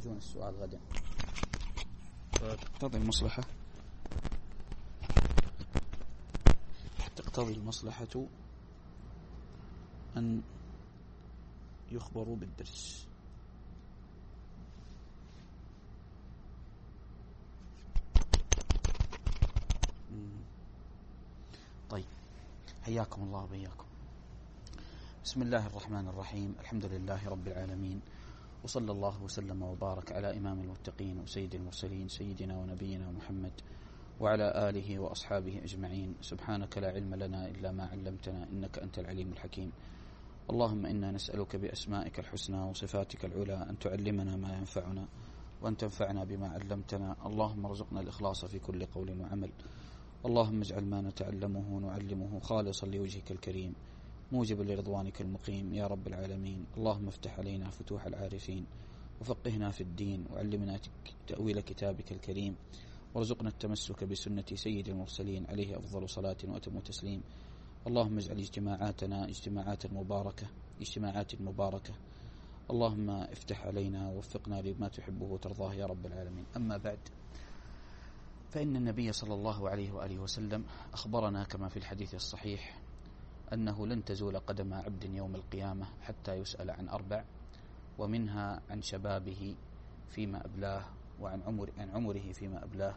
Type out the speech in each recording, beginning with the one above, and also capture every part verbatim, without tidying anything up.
يحتاجون السؤال غدا. تقتضي المصلحة تقتضي المصلحة أن يخبروا بالدرس. طيب، حياكم الله وبياكم. بسم الله الرحمن الرحيم. الحمد لله رب العالمين، وصلى الله وسلم وبارك على إمام المتقين وسيد المرسلين سيدنا ونبينا محمد وعلى آله وأصحابه أجمعين. سبحانك لا علم لنا إلا ما علمتنا إنك أنت العليم الحكيم. اللهم إنا نسألك بأسمائك الحسنى وصفاتك العلى أن تعلمنا ما ينفعنا وأن تنفعنا بما علمتنا. اللهم ارزقنا الإخلاص في كل قول وعمل. اللهم اجعل ما نتعلمه نعلمه خالصا لوجهك الكريم موجبا لرضوانك المقيم يا رب العالمين. اللهم افتح علينا فتوح العارفين وفقهنا في الدين وعلمنا تأويل كتابك الكريم وارزقنا التمسك بسنة سيد المرسلين عليه أفضل صلاة وأتم تسليم. اللهم اجعل اجتماعاتنا اجتماعات مباركة اجتماعات مباركة. اللهم افتح علينا ووفقنا لما تحبه وترضاه يا رب العالمين. أما بعد، فإن النبي صلى الله عليه وآله وسلم أخبرنا كما في الحديث الصحيح أنه لن تزول قدم عبد يوم القيامة حتى يسأل عن أربع، ومنها عن شبابه فيما أبلاه وعن عمر عن عمره فيما أبلاه.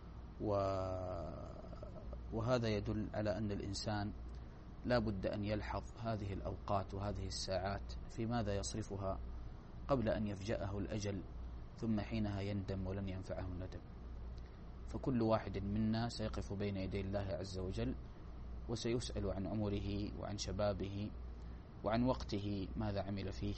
وهذا يدل على أن الإنسان لا بد أن يلحظ هذه الأوقات وهذه الساعات في ماذا يصرفها قبل أن يفجأه الأجل، ثم حينها يندم ولن ينفعه الندم. فكل واحد منا سيقف بين يدي الله عز وجل وسيسأل عن عمره وعن شبابه وعن وقته ماذا عمل فيه،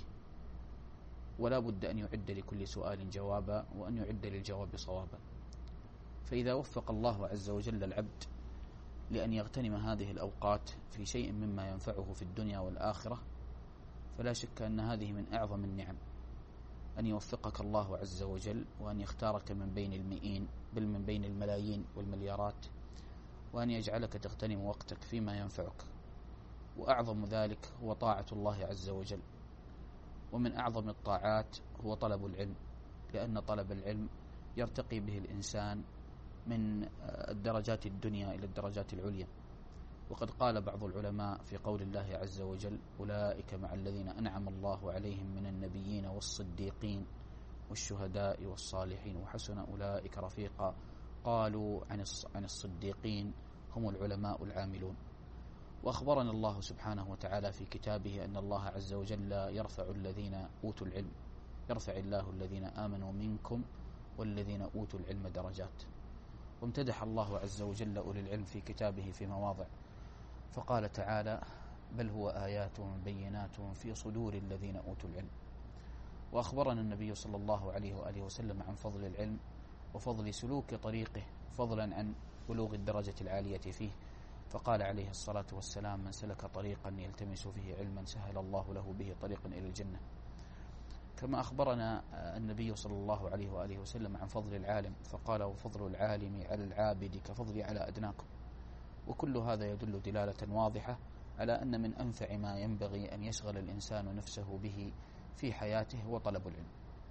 ولا بد أن يعد لكل سؤال جوابا وأن يعد للجواب صوابا. فإذا وفق الله عز وجل العبد لأن يغتنم هذه الأوقات في شيء مما ينفعه في الدنيا والآخرة، فلا شك أن هذه من أعظم النعم، أن يوفقك الله عز وجل وأن يختارك من بين المئين بل من بين الملايين والمليارات، وأن يجعلك تغتنم وقتك فيما ينفعك. وأعظم ذلك هو طاعة الله عز وجل، ومن أعظم الطاعات هو طلب العلم، لأن طلب العلم يرتقي به الإنسان من الدرجات الدنيا إلى الدرجات العليا. وقد قال بعض العلماء في قول الله عز وجل: أولئك مع الذين أنعم الله عليهم من النبيين والصديقين والشهداء والصالحين وحسن أولئك رفيقا. قالوا عن الصديقين هم العلماء العاملون. وأخبرنا الله سبحانه وتعالى في كتابه أن الله عز وجل يرفع الذين أوتوا العلم يرفع الله الذين آمنوا منكم والذين أوتوا العلم درجات. وامتدح الله عز وجل أولي العلم في كتابه في مواضع، فقال تعالى: بل هو آيات بينات في صدور الذين أوتوا العلم. وأخبرنا النبي صلى الله عليه وآله وسلم عن فضل العلم وفضل سلوك طريقه، فضلا عن بلوغ الدرجة العالية فيه، فقال عليه الصلاة والسلام: من سلك طريقا يلتمس فيه علما سهل الله له به طريقا إلى الجنة. كما أخبرنا النبي صلى الله عليه وآله وسلم عن فضل العالم، فقال: وفضل العالم على العابد كفضلي على أدناكم. وكل هذا يدل دلالة واضحة على أن من أنفع ما ينبغي أن يشغل الإنسان نفسه به في حياته هو طلب العلم.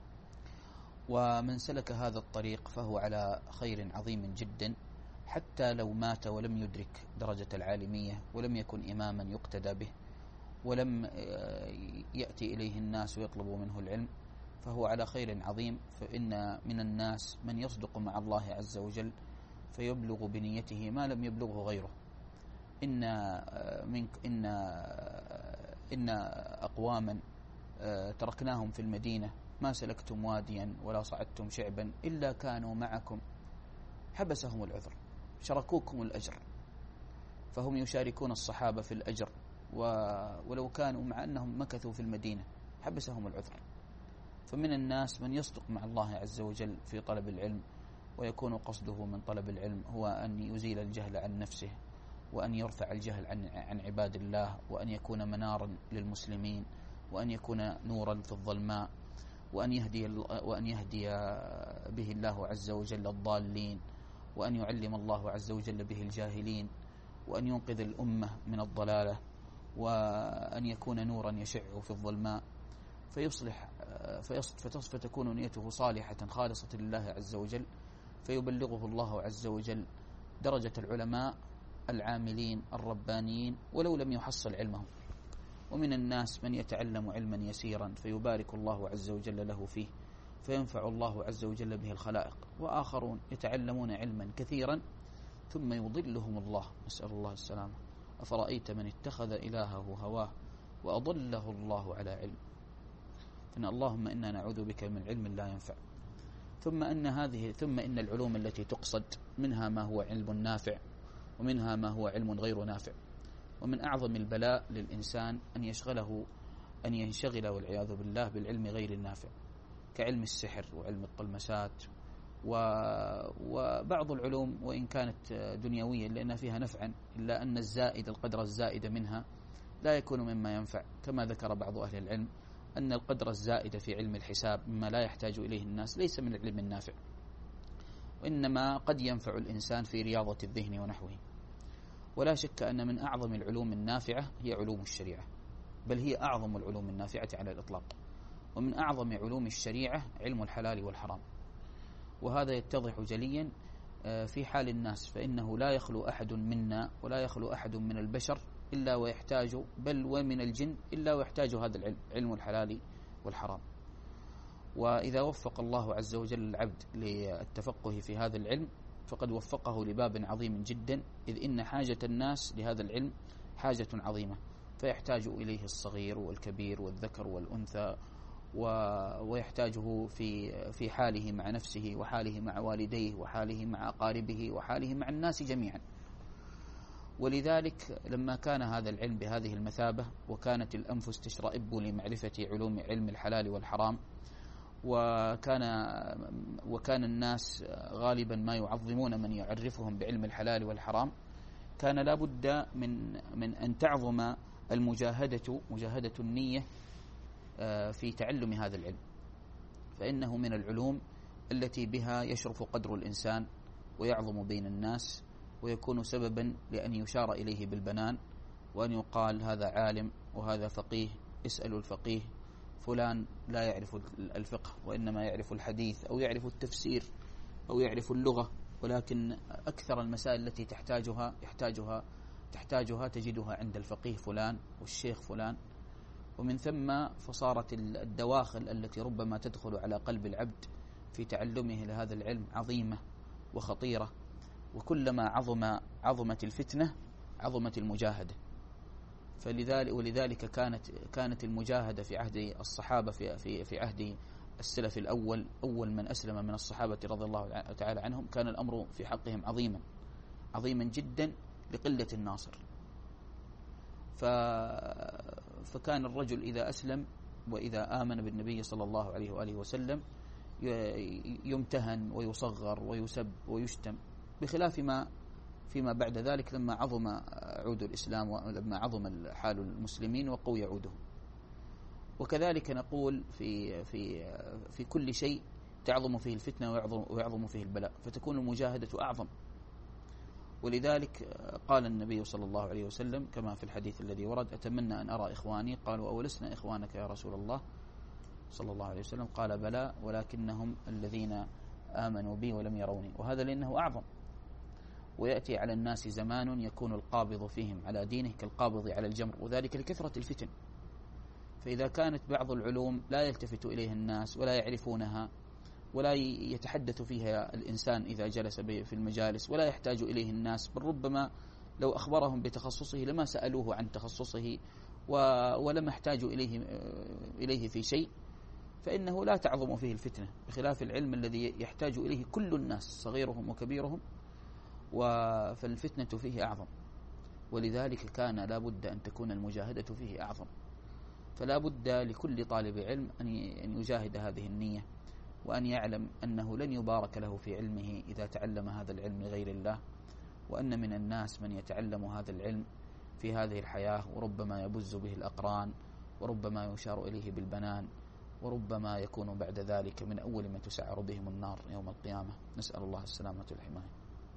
ومن سلك هذا الطريق فهو على خير عظيم جدا، حتى لو مات ولم يدرك درجة العالمية ولم يكن إماما يقتدى به ولم يأتي إليه الناس ويطلبوا منه العلم، فهو على خير عظيم. فإن من الناس من يصدق مع الله عز وجل فيبلغ بنيته ما لم يبلغه غيره. إن من إن إن أقواما تركناهم في المدينة ما سلكتم واديا ولا صعدتم شعبا إلا كانوا معكم حبسهم العذر، شركوكم الأجر، فهم يشاركون الصحابة في الأجر، ولو كانوا مع أنهم مكثوا في المدينة حبسهم العذر. فمن الناس من يصدق مع الله عز وجل في طلب العلم، ويكون قصده من طلب العلم هو أن يزيل الجهل عن نفسه، وأن يرفع الجهل عن عن عباد الله، وأن يكون منارا للمسلمين، وأن يكون نورا في الظلماء، وأن يهدي وأن يهدي به الله عز وجل الضالين، وأن يعلم الله عز وجل به الجاهلين، وأن ينقذ الأمة من الضلالة، وأن يكون نورا يشع في الظلماء. فيصلح فتكون نيته صالحة خالصة لله عز وجل، فيبلغه الله عز وجل درجة العلماء العاملين الربانيين ولو لم يحصل علمهم. ومن الناس من يتعلم علما يسيرا فيبارك الله عز وجل له فيه فينفع الله عز وجل به الخلائق، وآخرون يتعلمون علما كثيرا ثم يضلهم الله، نسأل الله السلامة. أفرأيت من اتخذ إلهه هواه وأضله الله على علم. فإن اللهم إنا نعوذ بك من علم لا ينفع. ثم أن هذه ثم إن العلوم التي تقصد منها ما هو علم نافع ومنها ما هو علم غير نافع. ومن أعظم البلاء للإنسان أن يشغله أن ينشغل والعياذ بالله بالعلم غير النافع، كعلم السحر وعلم الطلمسات وبعض العلوم وإن كانت دنيوية لأن فيها نفعا، إلا أن الزائد القدر الزائد منها لا يكون مما ينفع، كما ذكر بعض أهل العلم أن القدر الزائد في علم الحساب مما لا يحتاج إليه الناس ليس من العلم النافع، وإنما قد ينفع الإنسان في رياضة الذهن ونحوه. ولا شك أن من أعظم العلوم النافعة هي علوم الشريعة، بل هي أعظم العلوم النافعة على الإطلاق. ومن أعظم علوم الشريعة علم الحلال والحرام، وهذا يتضح جليا في حال الناس، فإنه لا يخلو أحد منا ولا يخلو أحد من البشر إلا ويحتاج، بل ومن الجن إلا ويحتاج هذا العلم، علم الحلال والحرام. وإذا وفق الله عز وجل العبد للتفقه في هذا العلم فقد وفقه لباب عظيم جدا، إذ إن حاجة الناس لهذا العلم حاجة عظيمة، فيحتاج إليه الصغير والكبير والذكر والأنثى، ويحتاجه في في حاله مع نفسه وحاله مع والديه وحاله مع أقاربه وحاله مع الناس جميعا. ولذلك لما كان هذا العلم بهذه المثابة وكانت الأنفس تشرئب لمعرفة علوم علم الحلال والحرام، وكان وكان الناس غالبا ما يعظمون من يعرفهم بعلم الحلال والحرام، كان لا بد من من أن تعظم المجاهدة مجاهدة النية في تعلم هذا العلم، فإنه من العلوم التي بها يشرف قدر الإنسان ويعظم بين الناس، ويكون سببا لأن يشار إليه بالبنان، وأن يقال هذا عالم وهذا فقيه، اسألوا الفقيه، فلان لا يعرف الفقه وإنما يعرف الحديث أو يعرف التفسير أو يعرف اللغة، ولكن أكثر المسائل التي تحتاجها يحتاجها تحتاجها تجدها عند الفقيه فلان والشيخ فلان. ومن ثم فصارت الدواخل التي ربما تدخل على قلب العبد في تعلمه لهذا العلم عظيمة وخطيرة، وكلما عظم عظمت الفتنة عظمت المجاهدة. فلذلك ولذلك كانت كانت المجاهدة في عهد الصحابة في في في عهد السلف الأول، أول من أسلم من الصحابة رضي الله تعالى عنهم، كان الأمر في حقهم عظيما عظيما جدا لقلة الناصر. ف فكان الرجل إذا أسلم وإذا آمن بالنبي صلى الله عليه وآله وسلم يمتهن ويصغر ويسب ويشتم، بخلاف ما فيما بعد ذلك لما عظم عود الإسلام ولما عظم حال المسلمين وقوي عودهم. وكذلك نقول في في في كل شيء تعظم فيه الفتنة ويعظم, ويعظم فيه البلاء، فتكون المجاهدة أعظم. ولذلك قال النبي صلى الله عليه وسلم كما في الحديث الذي ورد: أتمنى أن أرى إخواني، قالوا أولسنا إخوانك يا رسول الله صلى الله عليه وسلم؟ قال بلى ولكنهم الذين آمنوا بي ولم يروني. وهذا لأنه أعظم. ويأتي على الناس زمان يكون القابض فيهم على دينه كالقابض على الجمر، وذلك لكثرة الفتن. فإذا كانت بعض العلوم لا يلتفت إليها الناس ولا يعرفونها ولا يتحدث فيها الإنسان إذا جلس في المجالس ولا يحتاج إليه الناس، بل ربما لو أخبرهم بتخصصه لما سألوه عن تخصصه ولم يحتاجوا إليه إليه في شيء، فإنه لا تعظم فيه الفتنة، بخلاف العلم الذي يحتاج إليه كل الناس صغيرهم وكبيرهم، فالفتنة فيه أعظم. ولذلك كان لا بد أن تكون المجاهدة فيه أعظم. فلا بد لكل طالب علم أن يجاهد هذه النية، وأن يعلم أنه لن يبارك له في علمه إذا تعلم هذا العلم لغير الله، وأن من الناس من يتعلم هذا العلم في هذه الحياة وربما يبز به الأقران، وربما يشار إليه بالبنان، وربما يكون بعد ذلك من أول من تسعر بهم النار يوم القيامة، نسأل الله السلامة والحماية.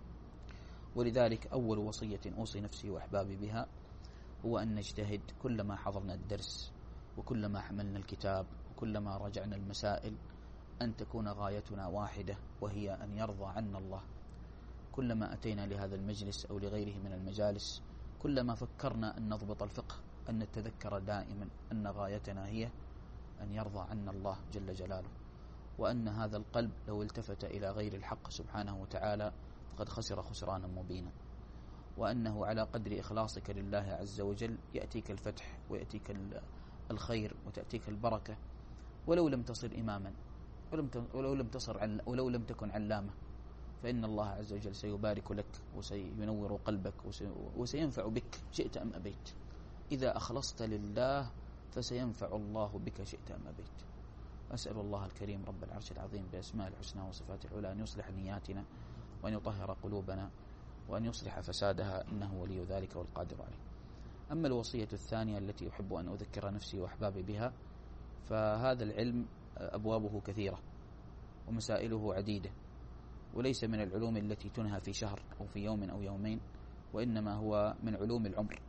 ولذلك أول وصية أوصي نفسي وأحبابي بها هو أن نجتهد كلما حضرنا الدرس وكلما حملنا الكتاب وكلما راجعنا المسائل أن تكون غايتنا واحدة، وهي أن يرضى عنا الله. كلما أتينا لهذا المجلس أو لغيره من المجالس، كلما فكرنا أن نضبط الفقه، أن نتذكر دائما أن غايتنا هي أن يرضى عنا الله جل جلاله، وأن هذا القلب لو التفت إلى غير الحق سبحانه وتعالى فقد خسر خسرانا مبينا، وأنه على قدر إخلاصك لله عز وجل يأتيك الفتح ويأتيك الخير وتأتيك البركة، ولو لم تصل إماما ولو لم تصر ولو لم تكن علامة، فإن الله عز وجل سيبارك لك وسينور قلبك وسينفع بك شئت أم أبيت. إذا أخلصت لله فسينفع الله بك شئت أم أبيت. أسأل الله الكريم رب العرش العظيم بأسماء الحسنى وصفاته العلى أن يصلح نياتنا وأن يطهر قلوبنا وأن يصلح فسادها، إنه ولي ذلك والقادر عليه. أما الوصية الثانية التي أحب أن أذكر نفسي وأحبابي بها، فهذا العلم أبوابه كثيرة ومسائله عديدة، وليس من العلوم التي تنهى في شهر أو في يوم أو يومين، وإنما هو من علوم العمر.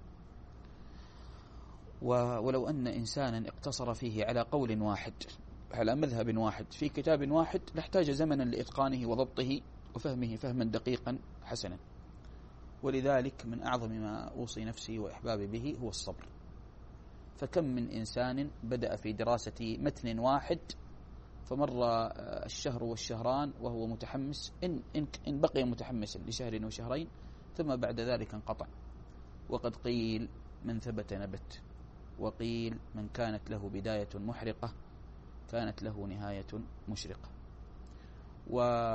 ولو أن إنسانا اقتصر فيه على قول واحد على مذهب واحد في كتاب واحد لاحتاج زمنا لإتقانه وضبطه وفهمه فهما دقيقا حسنا. ولذلك من أعظم ما أوصي نفسي وإحبابي به هو الصبر. فكم من إنسان بدأ في دراسة متن واحد فمر الشهر والشهران وهو متحمس، إن, إن, إن بقي متحمسا لشهر وشهرين، ثم بعد ذلك انقطع. وقد قيل من ثبت نبت، وقيل من كانت له بداية محرقة كانت له نهاية مشرقة. و...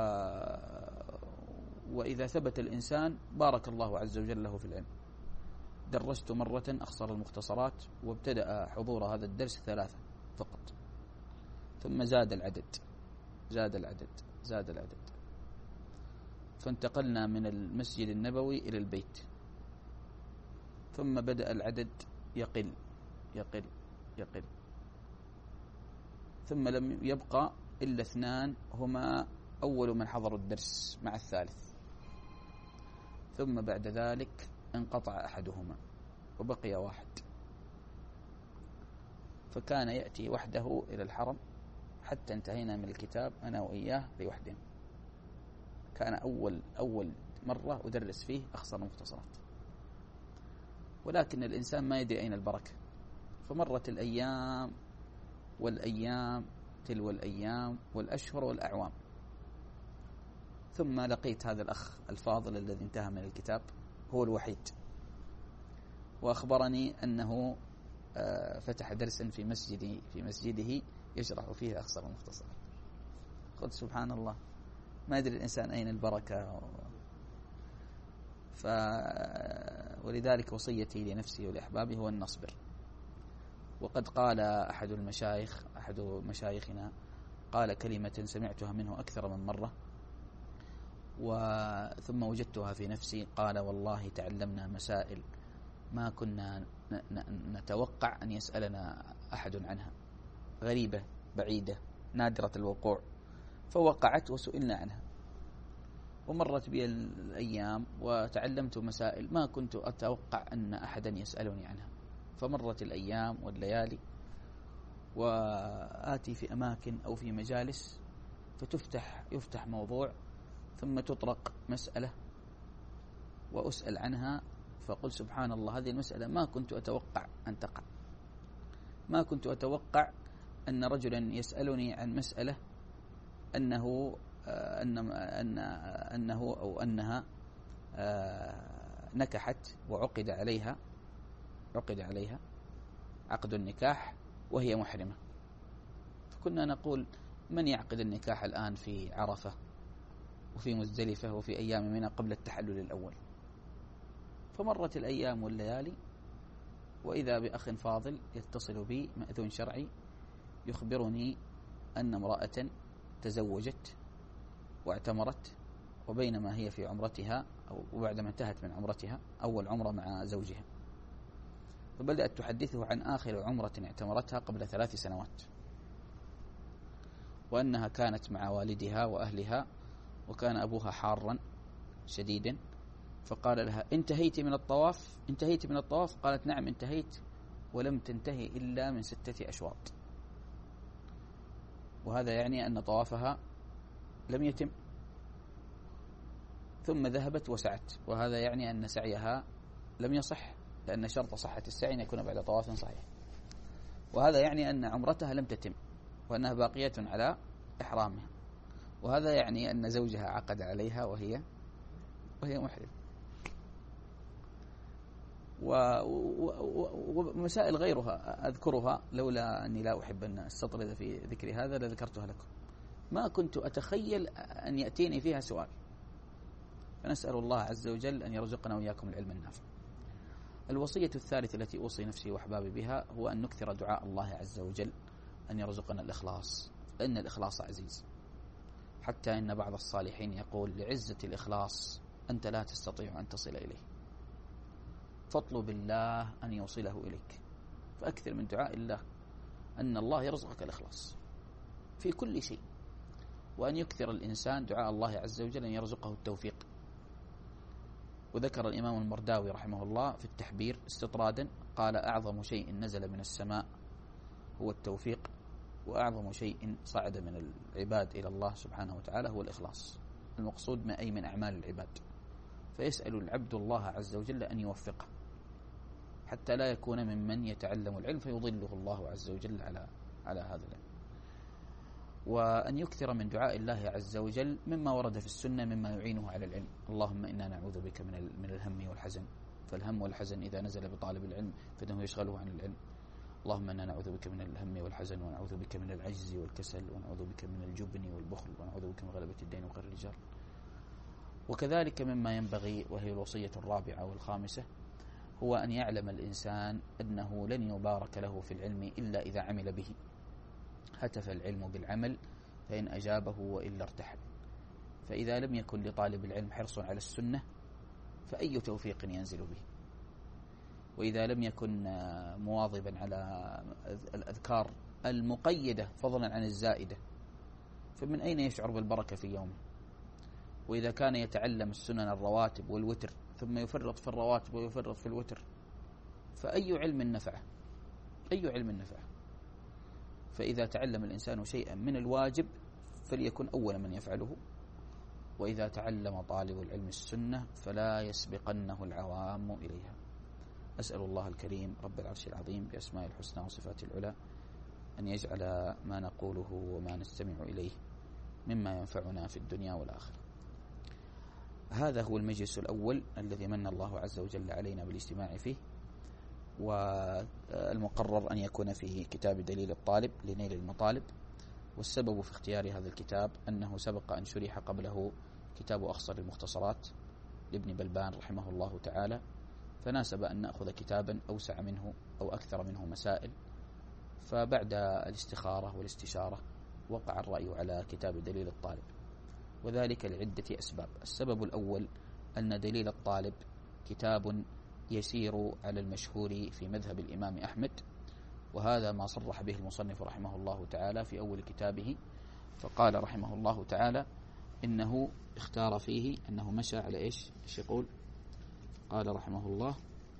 وإذا ثبت الإنسان بارك الله عز وجل له في العلم. درست مرة أخصر المختصرات، وابتدأ حضور هذا الدرس ثلاثة فقط، ثم زاد العدد زاد العدد زاد العدد فانتقلنا من المسجد النبوي إلى البيت، ثم بدأ العدد يقل يقل يقل ثم لم يبقى إلا اثنان هما أول من حضروا الدرس مع الثالث، ثم بعد ذلك انقطع أحدهما وبقي واحد، فكان يأتي وحده إلى الحرم حتى انتهينا من الكتاب أنا وإياه لوحدنا. كان أول أول مرة أدرس فيه أخصر المختصرات، ولكن الإنسان ما يدري أين البركة. فمرت الأيام والأيام تلو الأيام والأشهر والأعوام، ثم لقيت هذا الأخ الفاضل الذي انتهى من الكتاب، هو الوحيد، وأخبرني أنه فتح درسا في مسجده في مسجده يشرح فيه أخصر المختصرات. قلت سبحان الله، ما يدري الإنسان أين البركة. ف... ولذلك وصيتي لنفسي ولأحبابي هو أن نصبر. وقد قال أحد المشايخ أحد مشايخنا قال كلمة سمعتها منه أكثر من مرة وثم وجدتها في نفسي، قال والله تعلمنا مسائل ما كنا نتوقع أن يسألنا أحد عنها، غريبة بعيدة نادرة الوقوع، فوقعت وسئلنا عنها. ومرت بي الأيام وتعلمت مسائل ما كنت أتوقع أن أحدا يسألني عنها، فمرت الأيام والليالي وآتي في أماكن أو في مجالس فتفتح يفتح موضوع ثم تطرق مسألة وأسأل عنها، فقل سبحان الله، هذه المسألة ما كنت أتوقع أن تقع. ما كنت أتوقع أن رجلا يسألني عن مسألة أنه أن أن أنه أو أنها نكحت وعقد عليها عقد عليها عقد النكاح وهي محرمة. فكنا نقول من يعقد النكاح الآن في عرفة وفي مزدلفة وفي أيام منى قبل التحلل الأول؟ فمرت الأيام والليالي وإذا بأخ فاضل يتصل بي مأذون شرعي يخبرني أن امرأة تزوجت واعتمرت، وبينما هي في عمرتها أو بعدما انتهت من عمرتها أول عمرة مع زوجها، فبدأت تحدثه عن آخر عمرة اعتمرتها قبل ثلاث سنوات، وأنها كانت مع والدها وأهلها وكان أبوها حارا شديدا، فقال لها انتهيت من الطواف انتهيت من الطواف قالت نعم انتهيت، ولم تنتهي إلا من ستة أشواط، وهذا يعني أن طوافها لم يتم، ثم ذهبت وسعت، وهذا يعني أن سعيها لم يصح، لأن شرط صحة السعي أن يكون بعد طواف صحيح، وهذا يعني أن عمرتها لم تتم وأنها باقية على إحرامها، وهذا يعني أن زوجها عقد عليها وهي وهي محرم. ومسائل غيرها أذكرها لولا أني لا أحب أن أستطرد في ذكر هذا لذكرتها لكم. ما كنت أتخيل أن يأتيني فيها سؤال، فنسأل الله عز وجل أن يرزقنا وإياكم العلم النافع. الوصية الثالثة التي أوصي نفسي وأحبابي بها هو أن نكثر دعاء الله عز وجل أن يرزقنا الإخلاص، لأن الإخلاص عزيز، حتى إن بعض الصالحين يقول لعزة الإخلاص أنت لا تستطيع أن تصل إليه، فاطلب الله أن يوصله إليك، فأكثر من دعاء الله أن الله يرزقك الإخلاص في كل شيء، وأن يكثر الإنسان دعاء الله عز وجل أن يرزقه التوفيق. وذكر الإمام المرداوي رحمه الله في التحبير استطرادا قال: أعظم شيء نزل من السماء هو التوفيق، وأعظم شيء صعد من العباد إلى الله سبحانه وتعالى هو الإخلاص، المقصود ما أي من أعمال العباد. فيسأل العبد الله عز وجل أن يوفقه حتى لا يكون ممن يتعلم العلم فيضله الله عز وجل على على هذا العلم. وأن يكثر من دعاء الله عز وجل مما ورد في السنة مما يعينه على العلم. اللهم إنا نعوذ بك من من الهم والحزن، فالهم والحزن إذا نزل بطالب العلم فإنه يشغله عن العلم. اللهم إنا نعوذ بك من الهم والحزن، ونعوذ بك من العجز والكسل، ونعوذ بك من الجبن والبخل، ونعوذ بك من غلبة الدين وقهر الرجال. وكذلك مما ينبغي، وهي الوصية الرابعة والخامسة، هو أن يعلم الإنسان أنه لن يبارك له في العلم إلا إذا عمل به. هتف العلم بالعمل فإن أجابه وإلا ارتحل. فإذا لم يكن لطالب العلم حرص على السنة فأي توفيق ينزل به؟ وإذا لم يكن مواظبا على الأذكار المقيدة فضلا عن الزائدة فمن أين يشعر بالبركة في يومه؟ وإذا كان يتعلم السنن الرواتب والوتر ثم يفرط في الرواتب ويفرط في الوتر فأي علم نفعه؟ أي علم نفعه؟ فإذا تعلم الإنسان شيئا من الواجب فليكن أول من يفعله، وإذا تعلم طالب العلم السنة فلا يسبقنه العوام إليها. أسأل الله الكريم رب العرش العظيم بأسماء الحسنى وصفاته العلى أن يجعل ما نقوله وما نستمع إليه مما ينفعنا في الدنيا والآخرة. هذا هو المجلس الأول الذي من الله عز وجل علينا بالاجتماع فيه، والمقرر أن يكون فيه كتاب دليل الطالب لنيل المطالب. والسبب في اختيار هذا الكتاب أنه سبق أن شرح قبله كتاب أخصر المختصرات لابن بلبان رحمه الله تعالى، فناسب أن نأخذ كتابا أوسع منه أو أكثر منه مسائل. فبعد الاستخارة والاستشارة وقع الرأي على كتاب دليل الطالب، وذلك لعدة أسباب. السبب الأول أن دليل الطالب كتاب يسير على المشهور في مذهب الإمام أحمد، وهذا ما صرح به المصنف رحمه الله تعالى في أول كتابه، فقال رحمه الله تعالى إنه اختار فيه أنه مشى على إيش إيش يقول؟ قال رحمه الله: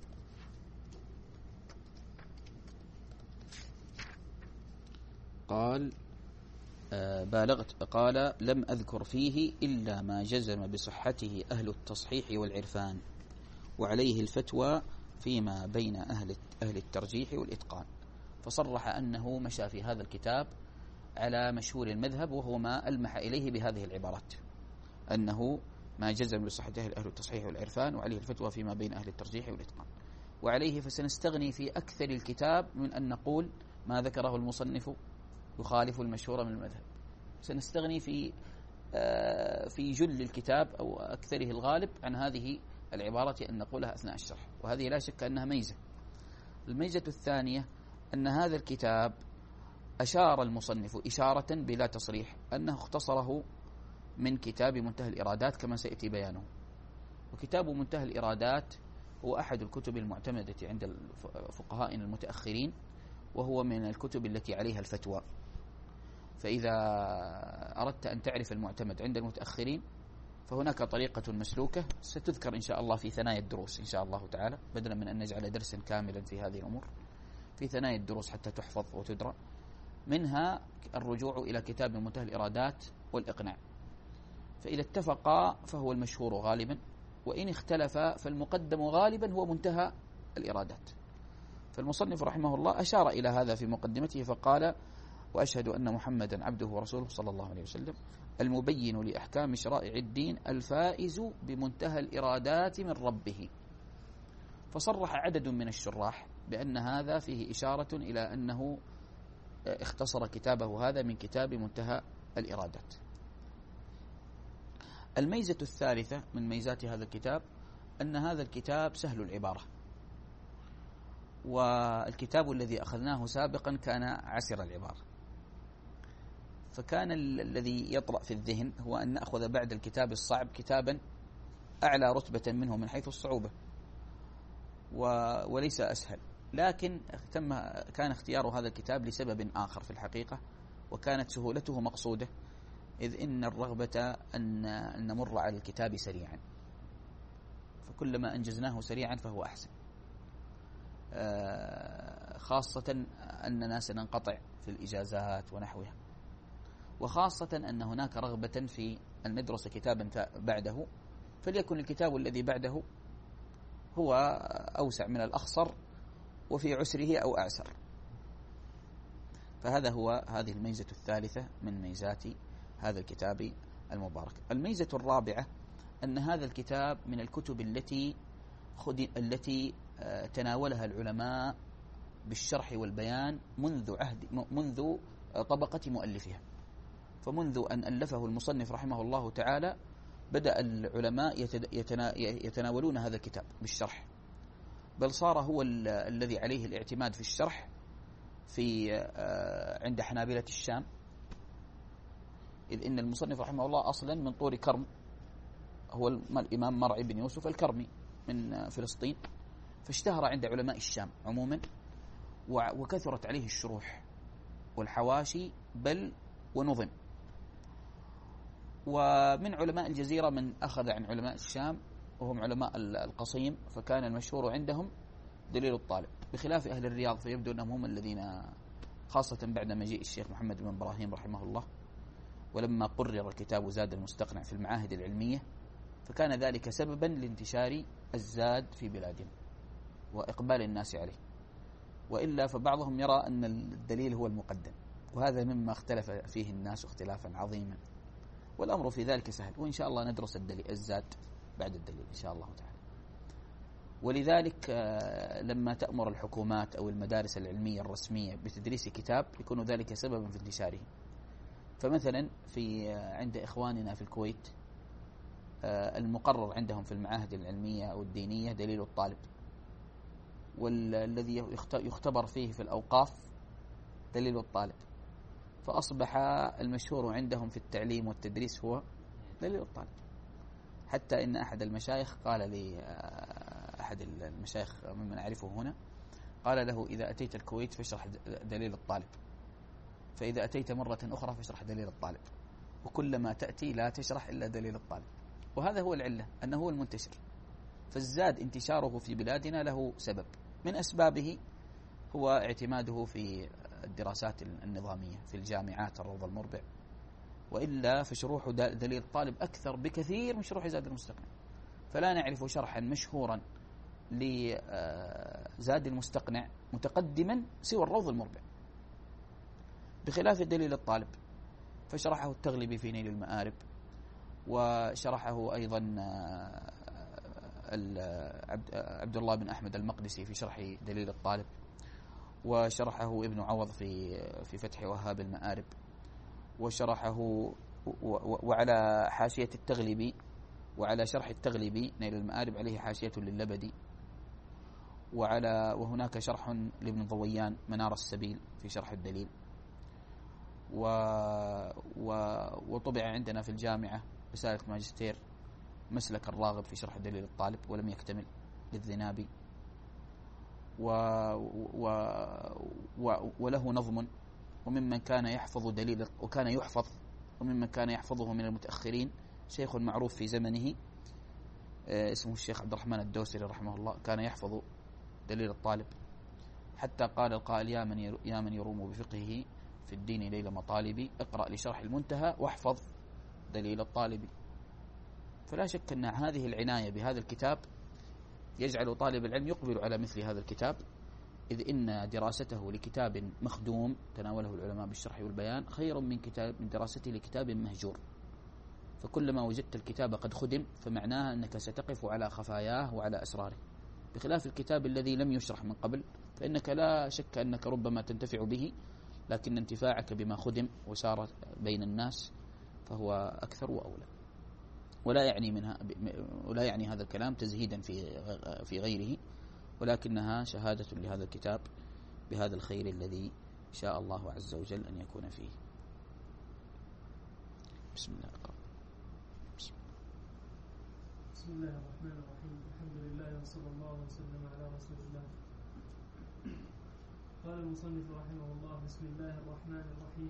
قال آه بالغت قال لم أذكر فيه إلا ما جزم بصحته أهل التصحيح والعرفان، وعليه الفتوى فيما بين أهل أهل الترجيح والإتقان. فصرح أنه مشى في هذا الكتاب على مشهور المذهب، وهو ما ألمح إليه بهذه العبارات، أنه ما جزم بصحته أهل التصحيح والعرفان وعليه الفتوى فيما بين أهل الترجيح والإتقان. وعليه فسنستغني في أكثر الكتاب من أن نقول ما ذكره المصنف يخالف المشهور من المذهب. سنستغني في في جل الكتاب أو أكثره الغالب عن هذه العبارة أن نقولها أثناء الشرح، وهذه لا شك أنها ميزة. الميزة الثانية أن هذا الكتاب أشار المصنف إشارة بلا تصريح أنه اختصره من كتاب منتهى الإرادات كما سيأتي بيانه. وكتاب منتهى الإرادات هو أحد الكتب المعتمدة عند فقهائنا المتأخرين، وهو من الكتب التي عليها الفتوى. فإذا أردت أن تعرف المعتمد عند المتأخرين فهناك طريقة مسلوكة ستذكر إن شاء الله في ثنايا الدروس إن شاء الله تعالى، بدلا من أن نجعل درسا كاملا في هذه الأمور. في ثنايا الدروس حتى تحفظ وتدرى. منها الرجوع إلى كتاب منتهى الإرادات والإقناع، فإذا اتفقا فهو المشهور غالبا، وإن اختلف فالمقدم غالبا هو منتهى الإرادات. فالمصنف رحمه الله أشار إلى هذا في مقدمته فقال: وأشهد أن محمدا عبده ورسوله صلى الله عليه وسلم المبين لأحكام شرائع الدين الفائز بمنتهى الإرادات من ربه. فصرح عدد من الشراح بأن هذا فيه إشارة إلى أنه اختصر كتابه هذا من كتاب منتهى الإرادات. الميزة الثالثة من ميزات هذا الكتاب أن هذا الكتاب سهل العبارة، والكتاب الذي أخذناه سابقا كان عسر العبارة، فكان الذي يطرأ في الذهن هو أن نأخذ بعد الكتاب الصعب كتابا أعلى رتبة منه من حيث الصعوبة وليس أسهل. لكن تم كان اختيار هذا الكتاب لسبب آخر في الحقيقة، وكانت سهولته مقصودة، إذ إن الرغبة أن نمر على الكتاب سريعا، فكلما أنجزناه سريعا فهو أحسن، خاصة أننا سننقطع في الإجازات ونحوها، وخاصة أن هناك رغبة في أن ندرس كتابا بعده، فليكن الكتاب الذي بعده هو أوسع من الأخصر وفي عسره أو أعسر. فهذا هو هذه الميزة الثالثة من ميزات هذا الكتاب المبارك. الميزة الرابعة أن هذا الكتاب من الكتب التي التي تناولها العلماء بالشرح والبيان منذ عهد منذ طبقة مؤلفها. فمنذ أن ألفه المصنف رحمه الله تعالى بدأ العلماء يتناولون هذا الكتاب بالشرح، بل صار هو الذي عليه الاعتماد في الشرح في عند حنابلة الشام، إذ إن المصنف رحمه الله أصلا من طور كرم، هو الإمام مرعي بن يوسف الكرمي من فلسطين، فاشتهر عند علماء الشام عموما، وكثرت عليه الشروح والحواشي بل ونظم. ومن علماء الجزيرة من أخذ عن علماء الشام وهم علماء القصيم، فكان المشهور عندهم دليل الطالب، بخلاف أهل الرياض فيبدو أنهم هم الذين خاصة بعد مجيء الشيخ محمد بن إبراهيم رحمه الله، ولما قرر الكتاب زاد المستقنع في المعاهد العلمية، فكان ذلك سببا لانتشار الزاد في بلادنا وإقبال الناس عليه، وإلا فبعضهم يرى أن الدليل هو المقدم، وهذا مما اختلف فيه الناس اختلافا عظيما، والأمر في ذلك سهل، وإن شاء الله ندرس الدليل الزاد بعد الدليل إن شاء الله تعالى. ولذلك لما تأمر الحكومات أو المدارس العلمية الرسمية بتدريس كتاب يكون ذلك سببا في انتشاره. فمثلا في عند إخواننا في الكويت المقرر عندهم في المعاهد العلمية أو الدينية دليل الطالب، والذي يختبر فيه في الأوقاف دليل الطالب، فأصبح المشهور عندهم في التعليم والتدريس هو دليل الطالب. حتى إن أحد المشايخ قال لي أحد المشايخ ممن أعرفه هنا قال له: إذا أتيت الكويت فاشرح دليل الطالب، فإذا أتيت مرة أخرى فاشرح دليل الطالب، وكلما تأتي لا تشرح إلا دليل الطالب. وهذا هو العلة، أنه هو المنتشر. فالزاد انتشاره في بلادنا له سبب، من أسبابه هو اعتماده في الدراسات النظامية في الجامعات الروض المربع، وإلا فشروح دليل الطالب أكثر بكثير من شروح زاد المستقنع، فلا نعرف شرحا مشهورا لزاد المستقنع متقدما سوى الروض المربع، بخلاف دليل الطالب فشرحه التغلبي في نيل المآرب، وشرحه أيضا عبد الله بن أحمد المقدسي في شرح دليل الطالب، وشرحه ابن عوض في في فتح وهاب المآرب، وشرحه وعلى حاشية التغلبي وعلى شرح التغلبي نيل المآرب عليه حاشية لللبدي، وعلى وهناك شرح لابن ضويان منار السبيل في شرح الدليل، و وطبع عندنا في الجامعة رسالة ماجستير مسلك الراغب في شرح دليل الطالب ولم يكتمل للذنابي، و... و... و... وله نظم، وممن كان يحفظ دليل وكان يحفظ وممن كان يحفظه من المتأخرين شيخ معروف في زمنه اسمه الشيخ عبد الرحمن الدوسري رحمه الله، كان يحفظ دليل الطالب، حتى قال القائل يا من يا من يروم بفقهه في الدين ليل مطالبي اقرأ لشرح المنتهى واحفظ دليل الطالب. فلا شك أن هذه العناية بهذا الكتاب يجعل طالب العلم يقبل على مثل هذا الكتاب، إذ إن دراسته لكتاب مخدوم تناوله العلماء بالشرح والبيان خير من كتاب من دراسته لكتاب مهجور. فكلما وجدت الكتاب قد خدم فمعناها أنك ستقف على خفاياه وعلى أسراره، بخلاف الكتاب الذي لم يشرح من قبل فإنك لا شك أنك ربما تنتفع به، لكن انتفاعك بما خدم وسار بين الناس فهو أكثر وأولى. ولا يعني منها ولا يعني هذا الكلام تزهيدا في في غيره، ولكنها شهادة لهذا الكتاب بهذا الخير الذي شاء الله عز وجل أن يكون فيه. بسم الله الرحمن بسم الله الرحمن الرحيم. الحمد لله وصلى الله وسلم على رسول الله. قال المصنف رحمه الله: بسم الله الرحمن الرحيم.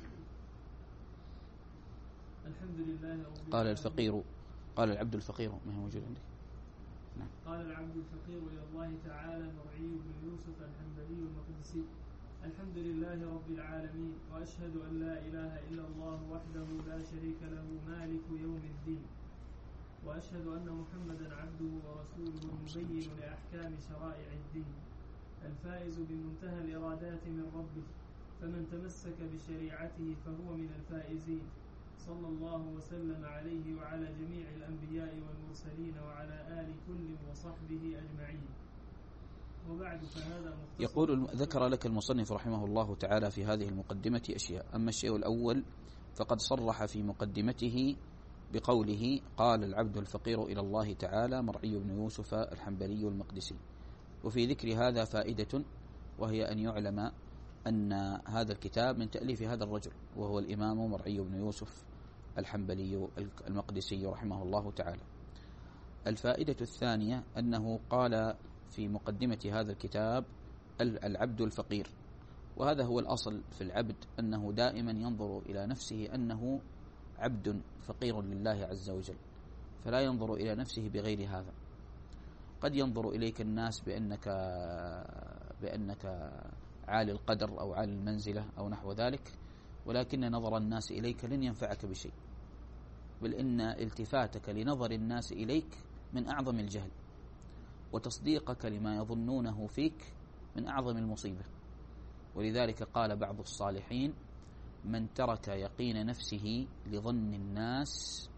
الحمد لله رب العالمين. قال الفقير قال العبد الفقير ما هو موجود عندك؟ نعم. قال العبد الفقير إلى الله تعالى مرعي بن يوسف الحنبلي المقدسي: الحمد لله رب العالمين، وأشهد أن لا إله إلا الله وحده لا شريك له مالك يوم الدين، وأشهد أن محمدا عبده ورسوله المبين لأحكام شرائع الدين، الفائز بمنتهى الإرادات من ربه، فمن تمسك بشريعته فهو من الفائزين، صلى الله وسلم عليه وعلى جميع الأنبياء والمرسلين وعلى آل كل وصحبه أجمعين. وبعد فهذا مختصر. يقول ذكر لك المصنف رحمه الله تعالى في هذه المقدمة أشياء. أما الشيء الأول فقد صرح في مقدمته بقوله: قال العبد الفقير إلى الله تعالى مرعي بن يوسف الحنبلي المقدسي. وفي ذكر هذا فائدة، وهي أن يعلم أن هذا الكتاب من تأليف هذا الرجل، وهو الإمام مرعي بن يوسف الحنبلي المقدسي رحمه الله تعالى. الفائدة الثانية أنه قال في مقدمة هذا الكتاب العبد الفقير، وهذا هو الأصل في العبد، أنه دائما ينظر إلى نفسه أنه عبد فقير لله عز وجل، فلا ينظر إلى نفسه بغير هذا. قد ينظر إليك الناس بأنك بأنك عالي القدر أو عالي المنزلة أو نحو ذلك، ولكن نظر الناس إليك لن ينفعك بشيء، بل إن التفاتك لنظر الناس إليك من أعظم الجهل، وتصديقك لما يظنونه فيك من أعظم المصيبة. ولذلك قال بعض الصالحين: من ترك يقين نفسه لظن الناس،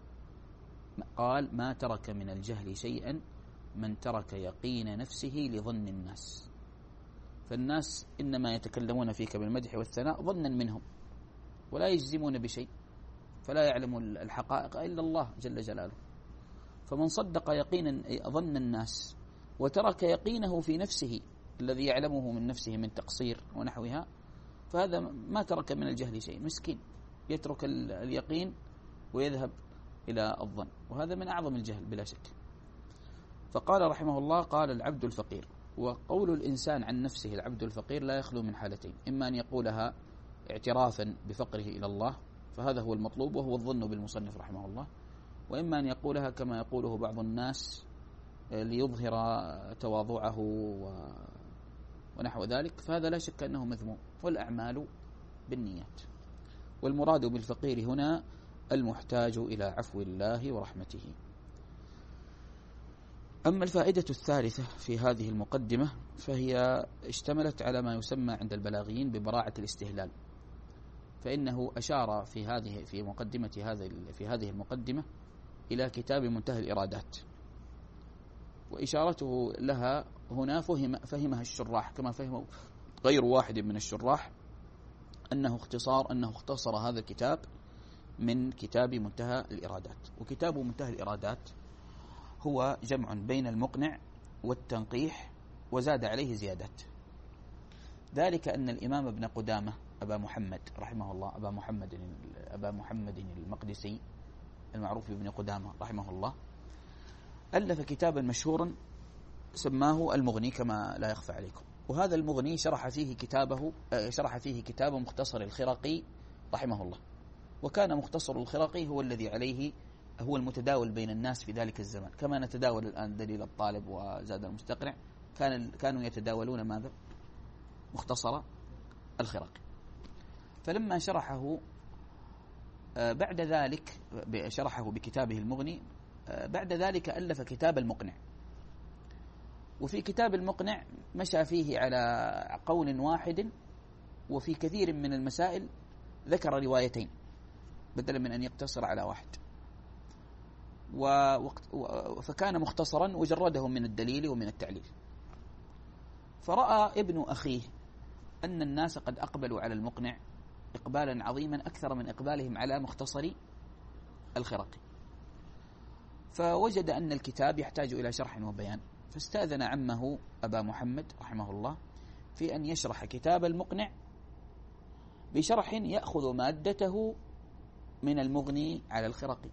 قال ما ترك من الجهل شيئا من ترك يقين نفسه لظن الناس. فالناس إنما يتكلمون فيك بالمدح والثناء ظنا منهم، ولا يجزمون بشيء، فلا يعلم الحقائق إلا الله جل جلاله. فمن صدق يقينا ظن الناس وترك يقينه في نفسه الذي يعلمه من نفسه من تقصير ونحوها، فهذا ما ترك من الجهل شيء، مسكين يترك اليقين ويذهب إلى الظن، وهذا من أعظم الجهل بلا شك. فقال رحمه الله: قال العبد الفقير. وقول الإنسان عن نفسه العبد الفقير لا يخلو من حالتين: إما أن يقولها اعترافا بفقره إلى الله، فهذا هو المطلوب وهو الظن بالمصنف رحمه الله، وإما أن يقولها كما يقوله بعض الناس ليظهر تواضعه ونحو ذلك، فهذا لا شك أنه مذموم، والأعمال بالنيات. والمراد بالفقير هنا المحتاج إلى عفو الله ورحمته. أما الفائدة الثالثة في هذه المقدمة فهي اشتملت على ما يسمى عند البلاغيين ببراعة الاستهلال، فإنه أشار في هذه في مقدمة هذا في هذه المقدمة إلى كتاب منتهى الإرادات، وإشارته لها هنا فهم فهمها الشراح كما فهم غير واحد من الشراح أنه اختصار أنه اختصر هذا الكتاب من كتاب منتهى الإرادات. وكتاب منتهى الإرادات هو جمع بين المقنع والتنقيح، وزاد عليه زيادات. ذلك أن الإمام ابن قدامة أبا محمد رحمه الله أبا محمد أبا محمد المقدسي المعروف بابن قدامة رحمه الله ألف كتابا مشهورا سماه المغني كما لا يخفى عليكم. وهذا المغني شرح فيه كتابه شرح فيه كتاب مختصر الخرقي رحمه الله، وكان مختصر الخرقي هو الذي عليه هو المتداول بين الناس في ذلك الزمان، كما نتداول الآن دليل الطالب وزاد المستقنع، كان كانوا يتداولون ماذا؟ مختصر الخرقي. فلما شرحه بعد ذلك شرحه بكتابه المغني، بعد ذلك ألف كتاب المقنع. وفي كتاب المقنع مشى فيه على قول واحد، وفي كثير من المسائل ذكر روايتين بدلا من أن يقتصر على واحد، فكان مختصرا وجرده من الدليل ومن التعليل. فرأى ابن أخيه أن الناس قد أقبلوا على المقنع إقبالا عظيما أكثر من إقبالهم على مختصر الخرقي، فوجد أن الكتاب يحتاج إلى شرح وبيان، فاستأذن عمه أبا محمد رحمه الله في أن يشرح كتاب المقنع بشرح يأخذ مادته من المغني على الخرقي،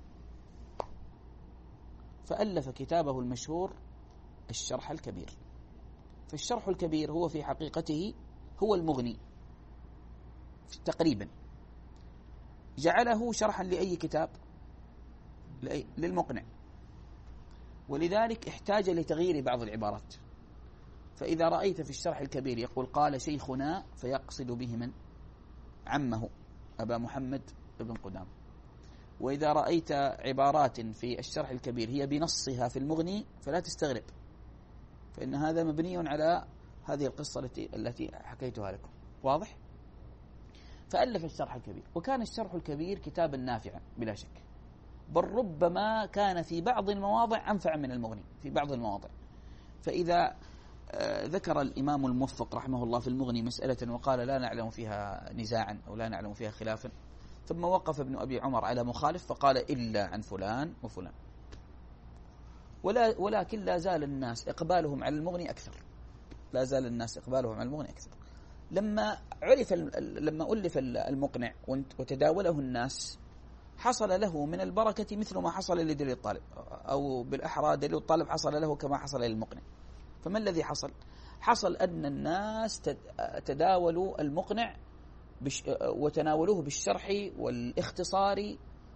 فألف كتابه المشهور الشرح الكبير. فالشرح الكبير هو في حقيقته هو المغني تقريبا، جعله شرحا لأي كتاب للمقنع، ولذلك احتاج لتغيير بعض العبارات. فإذا رأيت في الشرح الكبير يقول قال شيخنا، فيقصد به من؟ عمه أبا محمد بن قدامة. وإذا رأيت عبارات في الشرح الكبير هي بنصها في المغني فلا تستغرب، فإن هذا مبني على هذه القصة التي التي حكيتها لكم. واضح؟ فألف الشرح الكبير، وكان الشرح الكبير كتابا نافعا بلا شك، بل ربما كان في بعض المواضع أنفع من المغني في بعض المواضع. فإذا ذكر الإمام الموفق رحمه الله في المغني مسألة وقال لا نعلم فيها نزاعا أو لا نعلم فيها خلافا، ثم وقف ابن أبي عمر على مخالف فقال إلا عن فلان وفلان، ولا ولكن لا زال الناس إقبالهم على المغني أكثر، لا زال الناس إقبالهم على المغني أكثر. لما عرف لما ألف المقنع وتداوله الناس حصل له من البركة مثل ما حصل لدليل الطالب، أو بالأحرى دليل الطالب حصل له كما حصل للمقنع. فما الذي حصل؟ حصل أن الناس تداولوا المقنع وتناولوه بالشرح والاختصار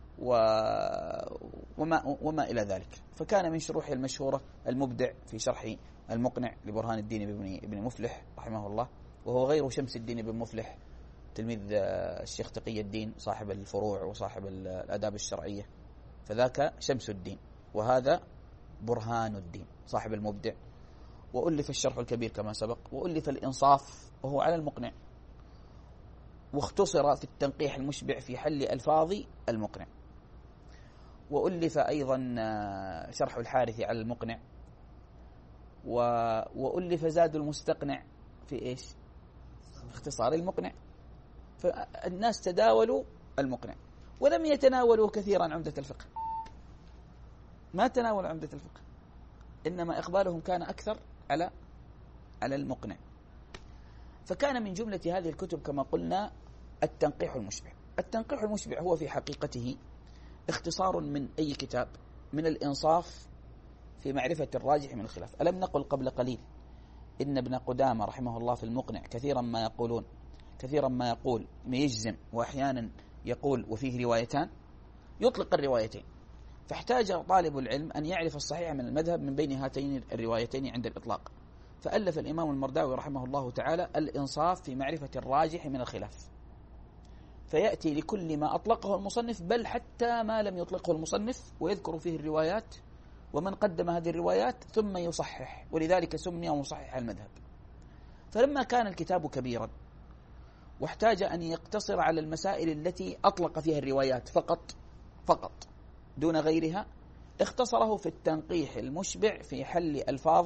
وما, وما إلى ذلك. فكان من شروحه المشهورة المبدع في شرح المقنع لبرهان الدين بن مفلح رحمه الله، وهو غير شمس الدين بن مفلح تلميذ الشيخ تقي الدين صاحب الفروع وصاحب الآداب الشرعية، فذاك شمس الدين وهذا برهان الدين صاحب المبدع. وألف الشرح الكبير كما سبق، وألف الإنصاف وهو على المقنع، واختصر في التنقيح المشبع في حل ألفاظ المقنع. وألف أيضا شرح الحارث على المقنع، وألف زاد المستقنع في إيش؟ اختصار المقنع. فالناس تداولوا المقنع ولم يتناولوا كثيرا عمدة الفقه، ما تناولوا عمدة الفقه، إنما إقبالهم كان أكثر على على المقنع. فكان من جملة هذه الكتب كما قلنا التنقيح المشبع. التنقيح المشبع هو في حقيقته اختصار من أي كتاب، من الإنصاف في معرفة الراجح من الخلاف. ألم نقل قبل قليل إن ابن قدامة رحمه الله في المقنع كثيرا ما يقولون كثيرا ما يقول ما يجزم، وأحيانا يقول وفيه روايتان، يطلق الروايتين. فاحتاج طالب العلم أن يعرف الصحيح من المذهب من بين هاتين الروايتين عند الإطلاق. فألف الإمام المرداوي رحمه الله تعالى الإنصاف في معرفة الراجح من الخلاف، فيأتي لكل ما أطلقه المصنف بل حتى ما لم يطلقه المصنف، ويذكر فيه الروايات ومن قدم هذه الروايات ثم يصحح، ولذلك سمي مصحح المذهب. فلما كان الكتاب كبيرا واحتاج أن يقتصر على المسائل التي أطلق فيها الروايات فقط فقط دون غيرها، اختصره في التنقيح المشبع في حل ألفاظ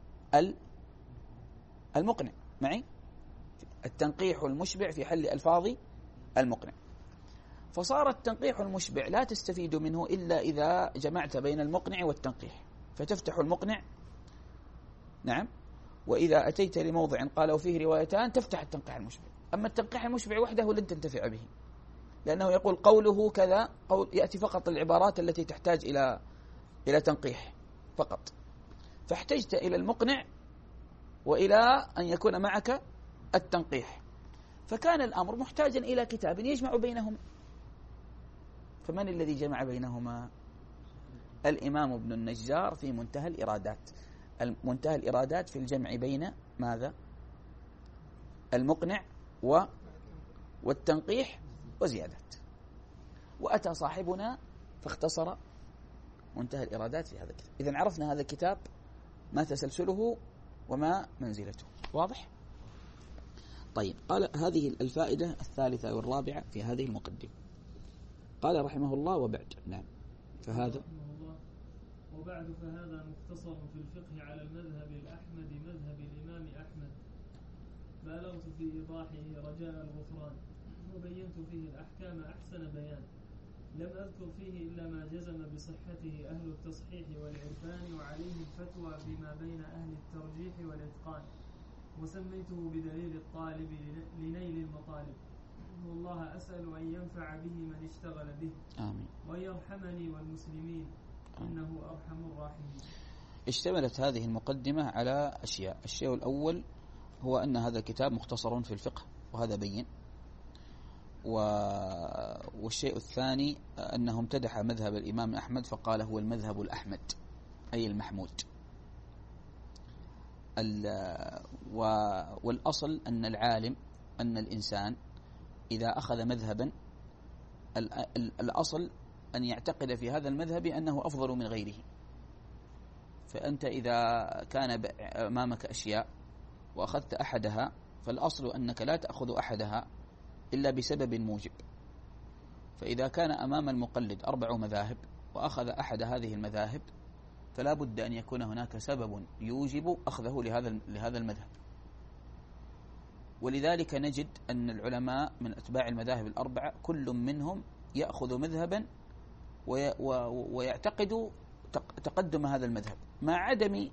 المقنع. معي؟ التنقيح المشبع في حل ألفاظ المقنع. فصار التنقيح المشبع لا تستفيد منه إلا إذا جمعت بين المقنع والتنقيح، فتفتح المقنع، نعم، وإذا أتيت لموضع قالوا فيه روايتان تفتح التنقيح المشبع. أما التنقيح المشبع وحده لن تنتفع به، لأنه يقول قوله كذا، قول يأتي فقط العبارات التي تحتاج إلى إلى تنقيح فقط. فاحتجت إلى المقنع وإلى أن يكون معك التنقيح، فكان الأمر محتاجا إلى كتاب يجمع بينهما. فمن الذي جمع بينهما؟ الإمام ابن النجار في منتهى الإرادات. منتهى الإرادات في الجمع بين ماذا؟ المقنع والتنقيح وزيادات. وأتى صاحبنا فاختصر منتهى الإرادات في هذا الكتاب. إذن عرفنا هذا الكتاب ما تسلسله وما منزلته. واضح؟ طيب، قال هذه الفائدة الثالثة والرابعة في هذه المقدمة. قال رحمه الله وبعد. نعم. فهذا وبعد فهذا مختصر في الفقه على المذهب الأحمد مذهب الإمام أحمد، بالغت في إيضاحه رجاء الغفران، وبينت فيه الأحكام أحسن بيان، لم أذكر فيه إلا ما جزم بصحته أهل التصحيح والعرفان، وعليه الفتوى بما بين أهل الترجيح والإتقان، وسميته بدليل الطالب لنيل المطالب، والله أسأل أن ينفع به من اشتغل به. آمين. وأن يرحمني والمسلمين إنه أرحم الراحمين. اشتملت هذه المقدمة على أشياء. الشيء الأول هو أن هذا الكتاب مختصر في الفقه، وهذا بين. والشيء الثاني أنه امتدح مذهب الإمام أحمد فقال هو المذهب الأحمد أي المحمود. والأصل أن العالم أن الإنسان إذا أخذ مذهبا الأصل أن يعتقد في هذا المذهب أنه أفضل من غيره. فأنت إذا كان أمامك أشياء وأخذت أحدها فالأصل أنك لا تأخذ أحدها إلا بسبب موجب. فإذا كان أمام المقلد أربع مذاهب وأخذ أحد هذه المذاهب فلا بد أن يكون هناك سبب يوجب أخذه لهذا لهذا المذهب. ولذلك نجد أن العلماء من أتباع المذاهب الأربعة كل منهم يأخذ مذهبا ويعتقد تقدم هذا المذهب مع عدم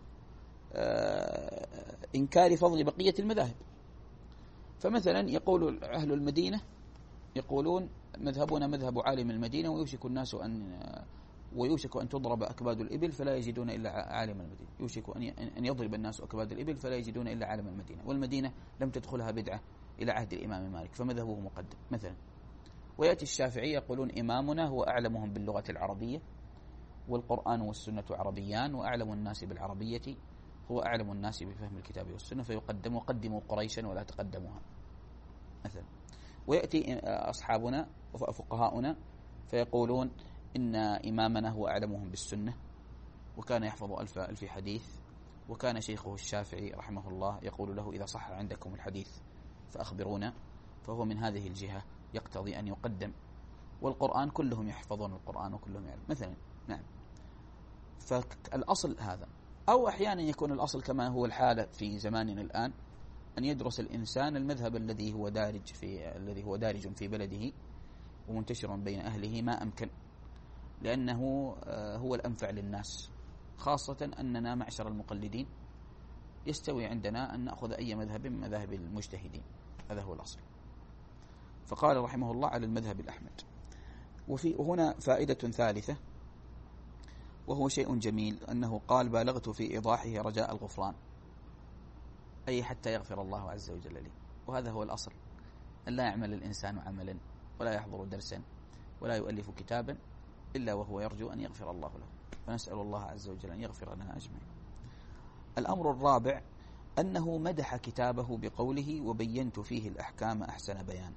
إنكار فضل بقية المذاهب. فمثلا يقول أهل المدينة يقولون مذهبنا مذهب عالم المدينة، ويوشك الناس أن ويوشك أن تضرب أكباد الإبل فلا يجدون إلا عالم المدينة، يوشك أن يضرب الناس أكباد الإبل فلا يجدون إلا عالم المدينة، والمدينة لم تدخلها بدعة إلى عهد الإمام مالك فمذهبه مقدم مثلا. ويأتي الشافعي يقولون إمامنا هو أعلمهم باللغة العربية والقرآن والسنة عربيان، وأعلم الناس بالعربية هو أعلم الناس بفهم الكتاب والسنة فيقدم وقدموا قريشا ولا تقدموها مثلا. ويأتي أصحابنا وفقهاؤنا فيقولون إن إمامنا هو أعلمهم بالسنة وكان يحفظ ألف ألف حديث، وكان شيخه الشافعي رحمه الله يقول له إذا صح عندكم الحديث فأخبرونا، فهو من هذه الجهة يقتضي أن يقدم. والقرآن كلهم يحفظون القرآن وكلهم يعلم مثلا. نعم. فالأصل هذا. أو أحيانا يكون الأصل كما هو الحالة في زماننا الآن أن يدرس الإنسان المذهب الذي هو دارج في الذي هو دارج في بلده ومنتشر بين أهله ما أمكن، لأنه هو الأنفع للناس، خاصة أننا معشر المقلدين يستوي عندنا أن نأخذ أي مذهب من مذاهب المجتهدين. هذا هو الأصل. فقال رحمه الله على المذهب الأحمد. وفي هنا فائدة ثالثة وهو شيء جميل، أنه قال بالغت في إيضاحه رجاء الغفران، أي حتى يغفر الله عز وجل لي. وهذا هو الأصل، أن لا يعمل الإنسان عملا ولا يحضر درسا ولا يؤلف كتابا إلا وهو يرجو أن يغفر الله له، فنسأل الله عز وجل أن يغفر لنا أجمعين. الأمر الرابع أنه مدح كتابه بقوله وبينت فيه الأحكام أحسن بيان،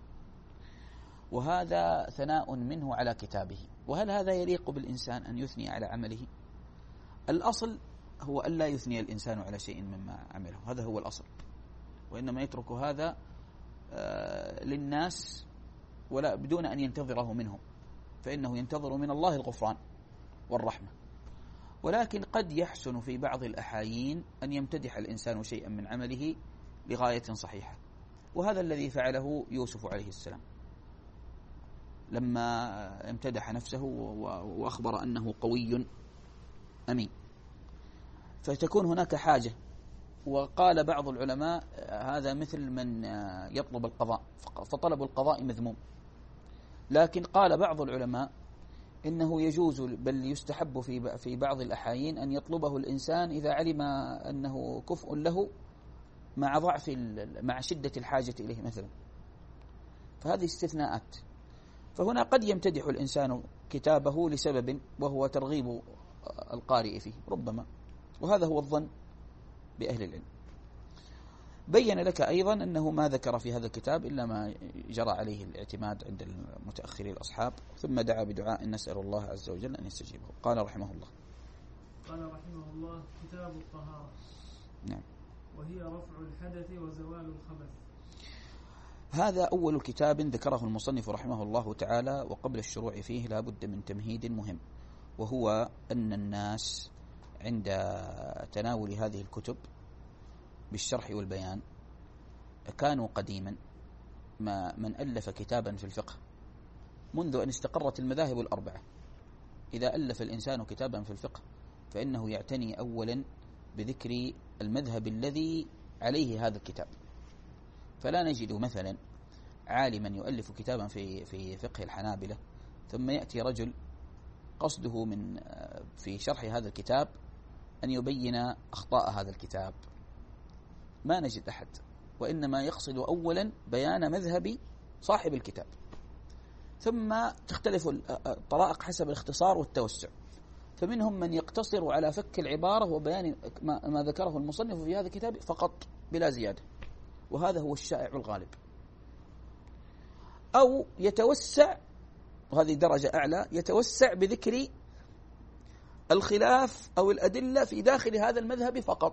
وهذا ثناء منه على كتابه. وهل هذا يليق بالإنسان أن يثني على عمله؟ الأصل هو أن لا يثني الإنسان على شيء مما عمله، هذا هو الأصل، وإنما يترك هذا للناس ولا بدون أن ينتظره منهم، فإنه ينتظر من الله الغفران والرحمة. ولكن قد يحسن في بعض الأحايين أن يمتدح الإنسان شيئا من عمله لغاية صحيحة، وهذا الذي فعله يوسف عليه السلام لما امتدح نفسه وأخبر أنه قوي أمين. فتكون هناك حاجة. وقال بعض العلماء هذا مثل من يطلب القضاء، فطلب القضاء مذموم. لكن قال بعض العلماء إنه يجوز بل يستحب في في بعض الأحايين أن يطلبه الإنسان إذا علم أنه كفء له مع ضعف مع شدة الحاجة إليه مثلا. فهذه استثناءات. فهنا قد يمتدح الإنسان كتابه لسبب وهو ترغيب القارئ فيه ربما، وهذا هو الظن بأهل العلم. بين لك أيضا أنه ما ذكر في هذا الكتاب إلا ما جرى عليه الاعتماد عند المتأخرين الأصحاب، ثم دعا بدعاء نسأل الله عز وجل أن يستجيبه. قال رحمه الله قال رحمه الله: كتاب الطهارة. نعم. وهي رفع الحدث وزوال الخبث. هذا أول كتاب ذكره المصنف رحمه الله تعالى، وقبل الشروع فيه لا بد من تمهيد مهم، وهو أن الناس عند تناول هذه الكتب بالشرح والبيان كانوا قديما ما من ألف كتابا في الفقه منذ أن استقرت المذاهب الأربعة، إذا ألف الإنسان كتابا في الفقه فإنه يعتني أولا بذكر المذهب الذي عليه هذا الكتاب. فلا نجد مثلا عالما يؤلف كتابا في في فقه الحنابلة ثم يأتي رجل قصده من في شرح هذا الكتاب أن يبين أخطاء هذا الكتاب، ما نجد أحد، وإنما يقصد أولا بيان مذهب صاحب الكتاب، ثم تختلف الطرائق حسب الاختصار والتوسع، فمنهم من يقتصر على فك العبارة وبيان ما ذكره المصنف في هذا الكتاب فقط بلا زيادة، وهذا هو الشائع الغالب، أو يتوسع، وهذه درجة أعلى، يتوسع بذكر الخلاف أو الأدلة في داخل هذا المذهب فقط،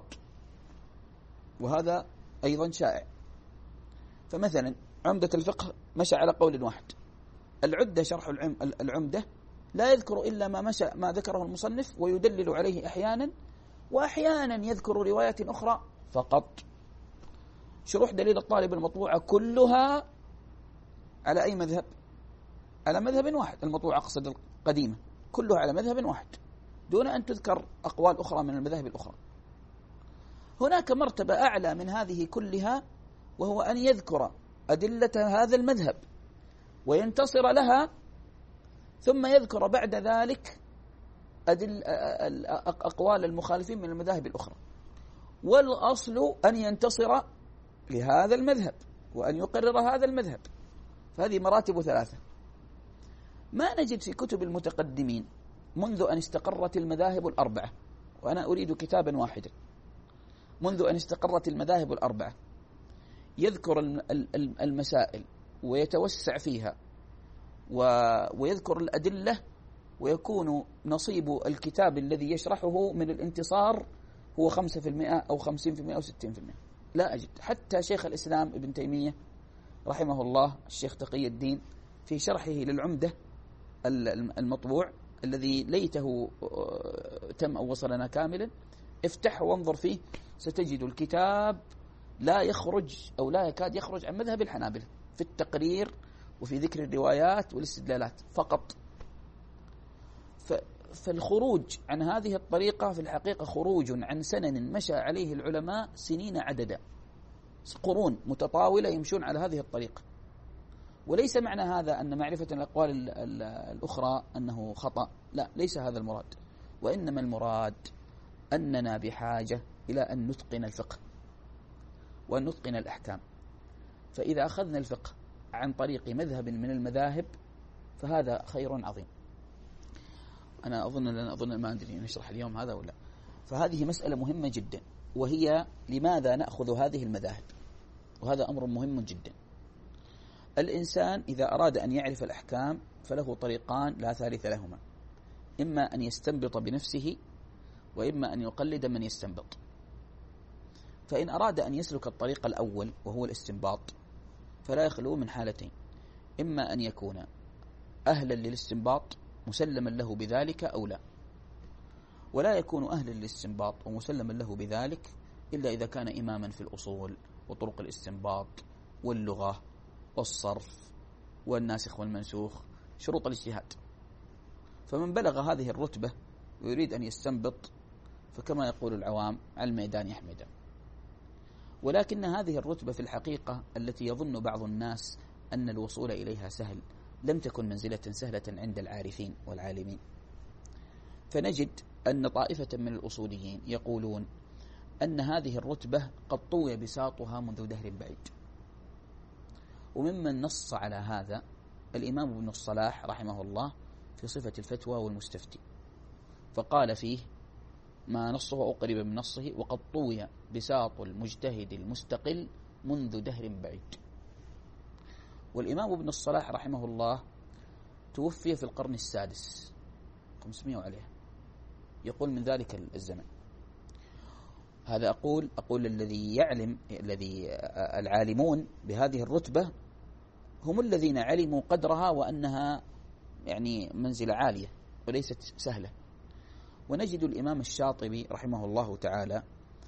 وهذا أيضا شائع. فمثلا عمدة الفقه مشى على قول واحد، العدة شرح العمدة لا يذكر إلا ما مشى ما ذكره المصنف ويدلل عليه أحيانا، وأحيانا يذكر روايات أخرى فقط. شروح دليل الطالب المطبوعة كلها على أي مذهب؟ على مذهب واحد، المطبوعة أقصد القديمة كلها على مذهب واحد دون أن تذكر أقوال أخرى من المذاهب الأخرى. هناك مرتبة أعلى من هذه كلها، وهو أن يذكر أدلة هذا المذهب وينتصر لها، ثم يذكر بعد ذلك أدل أقوال المخالفين من المذاهب الأخرى. والأصل أن ينتصر لهذا المذهب وأن يقرر هذا المذهب، فهذه مراتب ثلاثة. ما نجد في كتب المتقدمين منذ أن استقرت المذاهب الأربعة، وأنا أريد كتابا واحدا، منذ أن استقرت المذاهب الأربعة يذكر المسائل ويتوسع فيها ويذكر الأدلة، ويكون نصيب الكتاب الذي يشرحه من الانتصار هو خمسة في المئة أو خمسين في المئة أو ستين في المئة. لا أجد. حتى شيخ الإسلام ابن تيمية رحمه الله، الشيخ تقي الدين، في شرحه للعمدة المطبوع الذي ليته تم أو وصلنا كاملا، افتح وانظر فيه ستجد الكتاب لا يخرج أو لا يكاد يخرج عن مذهب الحنابلة في التقرير وفي ذكر الروايات والاستدلالات فقط. فالخروج عن هذه الطريقة في الحقيقة خروج عن سنن مشى عليه العلماء سنين عددا، قرون متطاولة يمشون على هذه الطريقة. وليس معنى هذا أن معرفة الأقوال الأخرى أنه خطأ، لا، ليس هذا المراد، وإنما المراد أننا بحاجة إلى أن نتقن الفقه وأن نتقن الأحكام. فإذا أخذنا الفقه عن طريق مذهب من المذاهب فهذا خير عظيم. أنا أظن لن أظن ما أدري نشرح اليوم هذا ولا. فهذه مسألة مهمة جدا، وهي لماذا نأخذ هذه المذاهب، وهذا أمر مهم جدا. الإنسان إذا أراد أن يعرف الأحكام فله طريقان لا ثالث لهما، إما أن يستنبط بنفسه وإما أن يقلد من يستنبط. فإن أراد أن يسلك الطريق الأول وهو الاستنباط فلا يخلو من حالتين، إما أن يكون أهلا للاستنباط مسلما له بذلك أو لا، ولا يكون أهلا للاستنباط ومسلما له بذلك إلا إذا كان إماما في الأصول وطرق الاستنباط واللغة والصرف والناسخ والمنسوخ، شروط الاجتهاد. فمن بلغ هذه الرتبة ويريد أن يستنبط فكما يقول العوام على الميدان يحمد. ولكن هذه الرتبة في الحقيقة التي يظن بعض الناس أن الوصول إليها سهل لم تكن منزلة سهلة عند العارفين والعالمين. فنجد أن طائفة من الأصوليين يقولون أن هذه الرتبة قد طوي بساطها منذ دهر بعيد. وممن نص على هذا الإمام ابن الصلاح رحمه الله في صفة الفتوى والمستفتي، فقال فيه ما نصه أو قريبا من نصه، وقد طوي بساط المجتهد المستقل منذ دهر بعيد. والإمام ابن الصلاح رحمه الله توفي في القرن السادس خمسمائة وعليه، يقول من ذلك الزمن. هذا أقول أقول الذي يعلم الذي العالمون بهذه الرتبة هم الذين علموا قدرها وأنها يعني منزلة عالية وليست سهلة. ونجد الإمام الشاطبي رحمه الله تعالى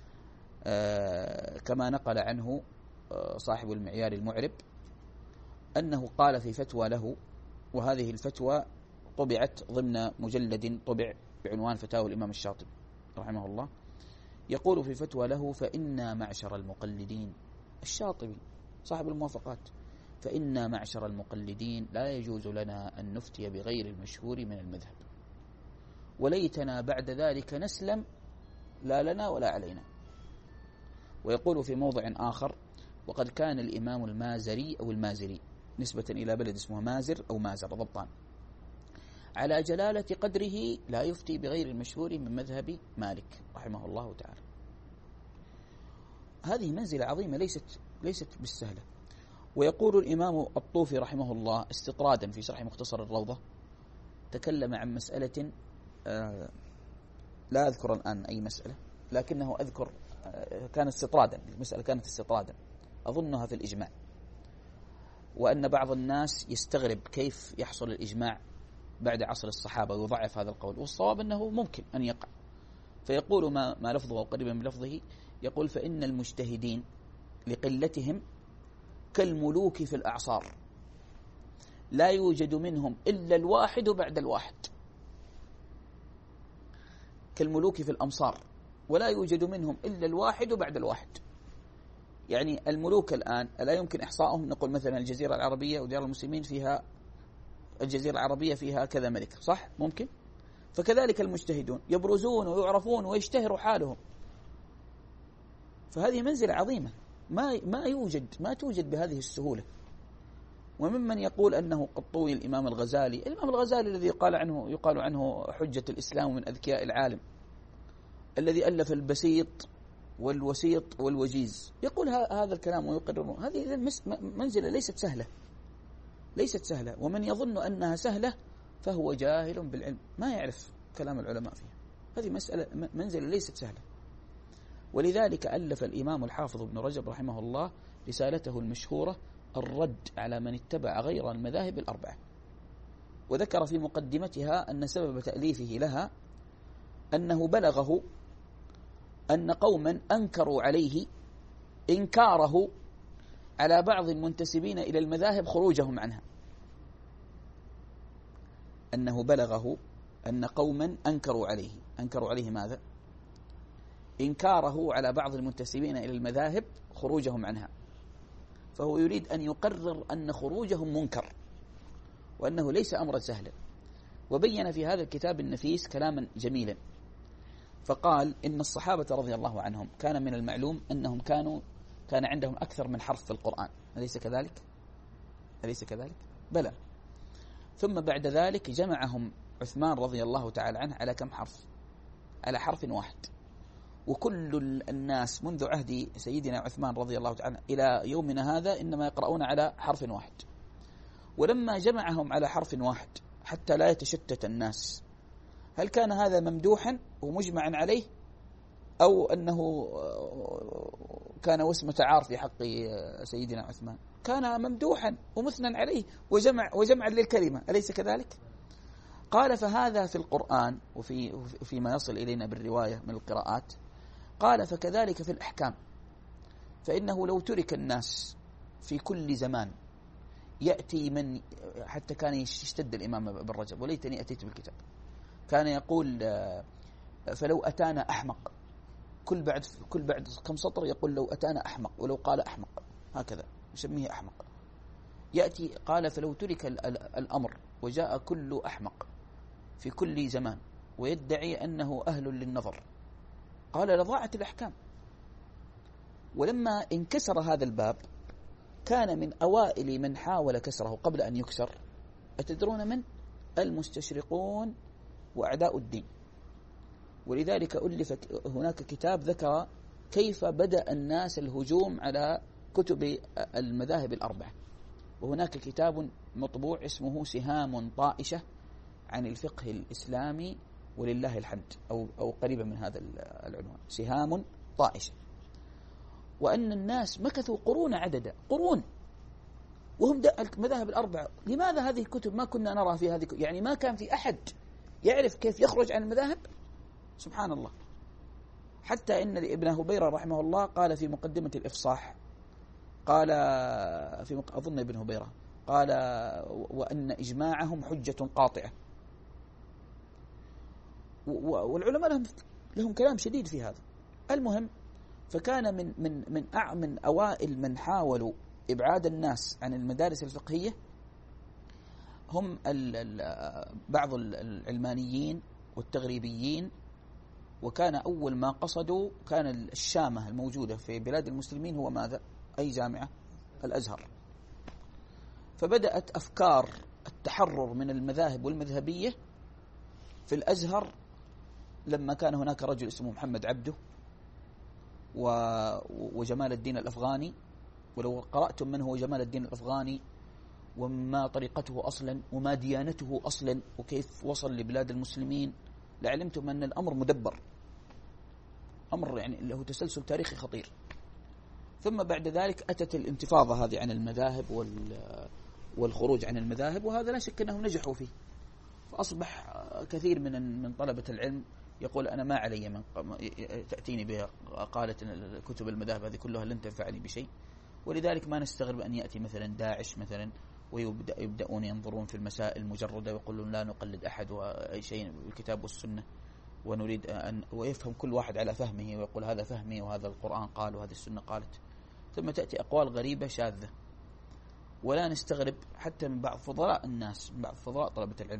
كما نقل عنه صاحب المعيار المعرب أنه قال في فتوى له، وهذه الفتوى طبعت ضمن مجلد طبع بعنوان فتاوى الإمام الشاطبي رحمه الله، يقول في فتوى له: فإنا معشر المقلدين، الشاطبي صاحب الموافقات، فإنا معشر المقلدين لا يجوز لنا أن نفتي بغير المشهور من المذهب، وليتنا بعد ذلك نسلم لا لنا ولا علينا. ويقول في موضع آخر: وقد كان الإمام المازري أو المازري نسبة إلى بلد اسمه مازر أو مازر ضبطان على جلالة قدره لا يفتي بغير المشهور من مذهب مالك رحمه الله تعالى. هذه منزلة عظيمة ليست ليست بالسهلة. ويقول الإمام الطوفي رحمه الله استطرادا في شرح مختصر الروضة، تكلم عن مسألة آه لا أذكر الآن أي مسألة، لكنه أذكر آه كانت استطرادا، المسألة كانت استطرادا أظنها في الإجماع، وأن بعض الناس يستغرب كيف يحصل الإجماع بعد عصر الصحابة ويضعف هذا القول، والصواب أنه ممكن أن يقع. فيقول ما, ما لفظه قريبا من لفظه، يقول: فإن المجتهدين لقلتهم كالملوك في الأعصار، لا يوجد منهم إلا الواحد بعد الواحد، كالملوك في الأمصار ولا يوجد منهم إلا الواحد بعد الواحد. يعني الملوك الآن لا يمكن إحصائهم، نقول مثلا الجزيرة العربية وديار المسلمين فيها، الجزيرة العربية فيها كذا ملك، صح؟ ممكن. فكذلك المجتهدون يبرزون ويعرفون ويشتهر حالهم. فهذه منزلة عظيمة ما ما يوجد ما توجد بهذه السهولة. وممن يقول أنه قد طوي الإمام الغزالي، الإمام الغزالي الذي قال عنه يقال عنه حجة الإسلام من أذكياء العالم، الذي ألف البسيط والوسيط والوجيز، يقول هذا الكلام ويقرره. هذه منزلة ليست سهلة ليست سهلة ومن يظن أنها سهلة فهو جاهل بالعلم، ما يعرف كلام العلماء فيها. هذه مسألة منزلة ليست سهلة. ولذلك ألف الإمام الحافظ ابن رجب رحمه الله رسالته المشهورة الرد على من اتبع غير المذاهب الأربعة، وذكر في مقدمتها أن سبب تأليفه لها أنه بلغه أن قوما أنكروا عليه إنكاره على بعض المنتسبين إلى المذاهب خروجهم عنها. أنه بلغه أن قوما أنكروا عليه أنكروا عليه ماذا؟ إنكاره على بعض المنتسبين إلى المذاهب خروجهم عنها، فهو يريد أن يقرر أن خروجهم منكر وأنه ليس أمرا سهلا. وبين في هذا الكتاب النفيس كلاما جميلا، فقال إن الصحابة رضي الله عنهم كان من المعلوم أنهم كانوا كان عندهم أكثر من حرف في القرآن، أليس كذلك؟ أليس كذلك؟ بلى. ثم بعد ذلك جمعهم عثمان رضي الله تعالى عنه على كم حرف؟ على حرف واحد. وكل الناس منذ عهد سيدنا عثمان رضي الله تعالى إلى يومنا هذا إنما يقرؤون على حرف واحد. ولما جمعهم على حرف واحد حتى لا يتشتت الناس، هل كان هذا ممدوحا ومجمعا عليه، أو أنه كان وسمة عار في حق سيدنا عثمان؟ كان ممدوحا ومثنى عليه وجمع وجمعا للكلمة، أليس كذلك؟ قال: فهذا في القرآن وفي فيما يصل إلينا بالرواية من القراءات. قال: فكذلك في الأحكام، فإنه لو ترك الناس في كل زمان يأتي من، حتى كان يشتد الإمام ابن رجب وليتني أتيت بالكتاب، كان يقول: فلو أتانا أحمق، كل بعد كل بعد كم سطر يقول لو أتانا أحمق، ولو قال أحمق، هكذا يسميه أحمق. يأتي قال: فلو ترك الأمر وجاء كل أحمق في كل زمان ويدعي أنه أهل للنظر، قال: لضاعت الأحكام. ولما انكسر هذا الباب كان من أوائل من حاول كسره قبل أن يكسر، أتدرون من؟ المستشرقون وأعداء الدين. ولذلك ألف هناك كتاب ذكر كيف بدأ الناس الهجوم على كتب المذاهب الأربعة، وهناك كتاب مطبوع اسمه سهام طائشة عن الفقه الإسلامي ولله الحمد، أو, أو قريبا من هذا العنوان، سهام طائشة. وأن الناس مكثوا قرون عددا، قرون وهم المذاهب الأربعة. لماذا هذه الكتب ما كنا نرى في هذه؟ يعني ما كان في أحد يعرف كيف يخرج عن المذاهب. سبحان الله. حتى إن ابن هبيرة رحمه الله قال في مقدمة الإفصاح، قال في أظن ابن هبيرة قال وأن إجماعهم حجة قاطعة. والعلماء لهم لهم كلام شديد في هذا. المهم، فكان من من من من أوائل من حاولوا إبعاد الناس عن المدارس الفقهية هم بعض العلمانيين والتغريبيين. وكان أول ما قصدوا كان الشامة الموجودة في بلاد المسلمين هو ماذا؟ أي جامعة؟ الأزهر. فبدأت أفكار التحرر من المذاهب والمذهبية في الأزهر لما كان هناك رجل اسمه محمد عبده وجمال الدين الأفغاني. ولو قرأتم من هو جمال الدين الأفغاني وما طريقته أصلا وما ديانته أصلا وكيف وصل لبلاد المسلمين لعلمتم أن الأمر مدبر، أمر يعني له تسلسل تاريخي خطير. ثم بعد ذلك أتت الانتفاضة هذه عن المذاهب والخروج عن المذاهب، وهذا لا شك أنهم نجحوا فيه. فأصبح كثير من من طلبة العلم يقول أنا ما علي من تأتيني بقالة كتب المذاهب هذه كلها لن تنفعني بشيء. ولذلك ما نستغرب أن يأتي مثلا داعش مثلا ويبدأون ينظرون في المسائل المجردة ويقولون لا نقلد أحد وأي شيء بالكتاب والسنة، ونريد أن ويفهم كل واحد على فهمه ويقول هذا فهمي وهذا القرآن قال وهذا السنة قالت. ثم تأتي أقوال غريبة شاذة. ولا نستغرب حتى من بعض فضلاء الناس، من بعض فضلاء طلبة العلم.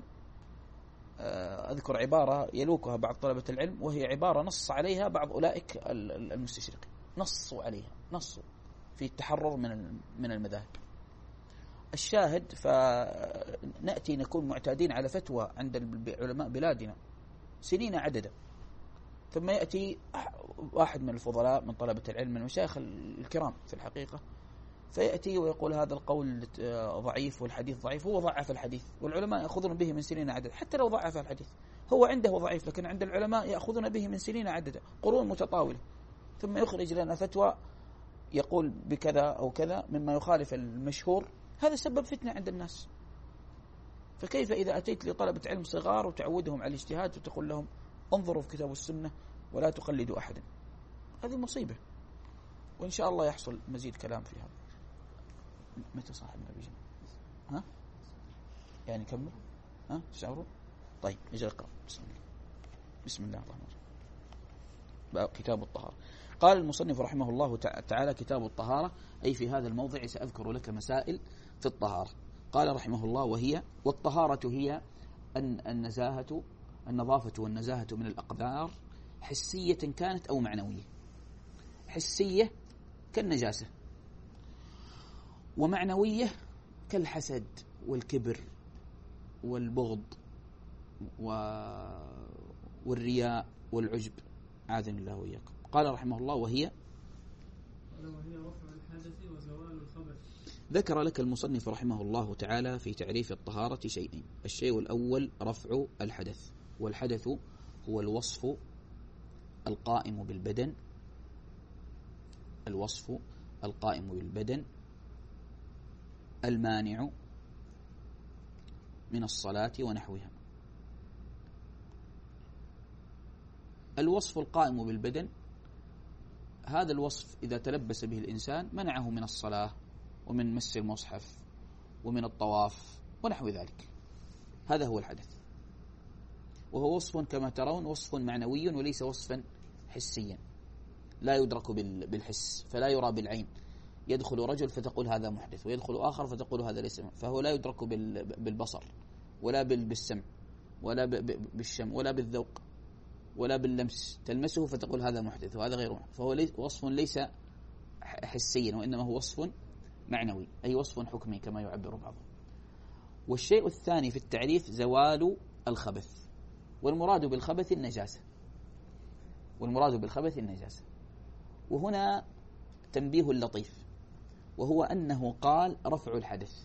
أذكر عبارة يلوكها بعض طلبة العلم، وهي عبارة نص عليها بعض أولئك المستشرقين، نصوا عليها، نصوا في التحرر من من المذاهب. الشاهد، فنأتي نكون معتادين على فتوى عند علماء بلادنا سنين عددا، ثم يأتي واحد من الفضلاء من طلبة العلم من المشايخ الكرام في الحقيقة، فيأتي ويقول هذا القول ضعيف والحديث ضعيف. هو ضعف الحديث والعلماء يأخذون به من سنين عددا. حتى لو ضعف الحديث هو عنده ضعيف، لكن عند العلماء يأخذون به من سنين عددا، قرون متطاولة. ثم يخرج لنا فتوى يقول بكذا أو كذا مما يخالف المشهور. هذا سبب فتنة عند الناس. فكيف إذا أتيت لطلبة علم صغار وتعودهم على الاجتهاد وتقول لهم انظروا في كتاب السنة ولا تقلدوا أحدا؟ هذه مصيبة. وإن شاء الله يحصل مزيد كلام في هذا. متى صاحبنا بيجي؟ ها؟ يعني كمل؟ ها؟ تشعروا؟ طيب نجي نقرأ. بسم الله. بسم الله الرحمن الرحيم. كتاب الطهارة. قال المصنف رحمه الله تعالى كتاب الطهارة، أي في هذا الموضع سأذكر لك مسائل في الطهارة. قال رحمه الله وهي والطهارة هي النزاهة النظافة والنزاهة من الأقدار حسية كانت أو معنوية. حسية كالنجاسة، ومعنوية كالحسد والكبر والبغض والرياء والعجب، عاذنا الله وإياكم. قال رحمه الله وهي وهي رفع الحدث وزوال الخبث. ذكر لك المصنف رحمه الله تعالى في تعريف الطهارة شيئين. الشيء الأول رفع الحدث، والحدث هو الوصف القائم بالبدن، الوصف القائم بالبدن المانع من الصلاة ونحوها. الوصف القائم بالبدن، هذا الوصف إذا تلبس به الإنسان منعه من الصلاة ومن مس المصحف ومن الطواف ونحو ذلك. هذا هو الحدث، وهو وصف كما ترون وصف معنوي وليس وصفا حسيا، لا يدرك بالحس، فلا يرى بالعين. يدخل رجل فتقول هذا محدث، ويدخل آخر فتقول هذا ليس، فهو لا يدرك بالبصر ولا بالسمع ولا بالشم ولا بالذوق ولا باللمس. تلمسه فتقول هذا محدث وهذا غير محدث، فهو وصف ليس حسيا، وإنما هو وصف معنوي، أي وصف حكمي كما يعبر بعضهم. والشيء الثاني في التعريف زوال الخبث، والمراد بالخبث النجاسة. والمراد بالخبث النجاسة. وهنا تنبيه لطيف، وهو أنه قال رفع الحدث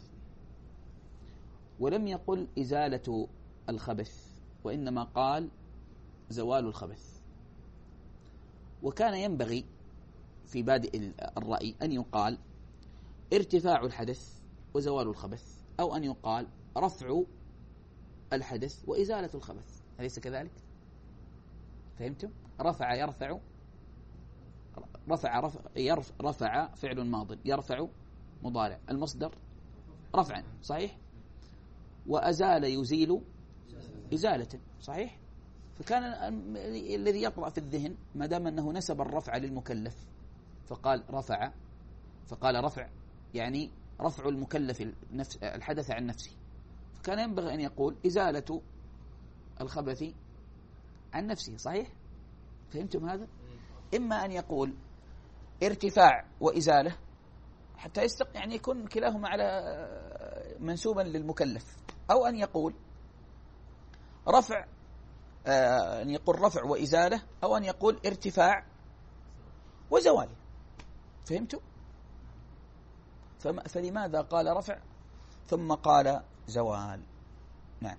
ولم يقل إزالة الخبث، وإنما قال زوال الخبث. وكان ينبغي في بادئ الرأي أن يقال ارتفاع الحدث وزوال الخبث، أو أن يقال رفع الحدث وإزالة الخبث، أليس كذلك؟ فهمتم؟ رفع يرفع رفع رفع, يرفع رفع فعل ماض، يرفع مضارع، المصدر رفعا، صحيح؟ وأزال يزيل إزالة، صحيح؟ فكان الذي يطرأ في الذهن ما دام أنه نسب الرفع للمكلف فقال رفع، فقال رفع يعني رفع المكلف الحدث عن نفسه، فكان ينبغي أن يقول إزالة الخبث عن نفسه، صحيح؟ فهمتم هذا؟ إما أن يقول ارتفاع وإزالة حتى يستق يعني يكون كلاهما على منسوبا للمكلف، أو أن يقول رفع آه أن يقول رفع وإزالة، أو أن يقول ارتفاع وزوال. فهمتم؟ فلماذا قال رفع ثم قال زوال؟ نعم،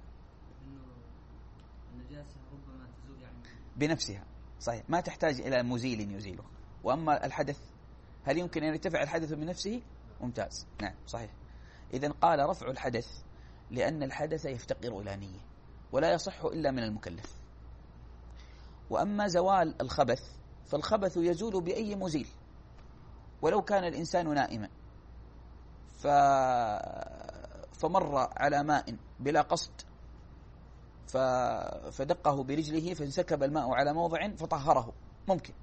النجاسة ربما تزول يعني بنفسها، صحيح، ما تحتاج إلى مزيل يزيله. وأما الحدث هل يمكن أن يرتفع الحدث بنفسه؟ ممتاز، نعم صحيح. إذن قال رفع الحدث لأن الحدث يفتقر إلى نية ولا يصح إلا من المكلف. وأما زوال الخبث فالخبث يزول بأي مزيل، ولو كان الإنسان نائما ف... فمر على ماء بلا قصد ف... فدقه برجله فانسكب الماء على موضع فطهره، ممكن.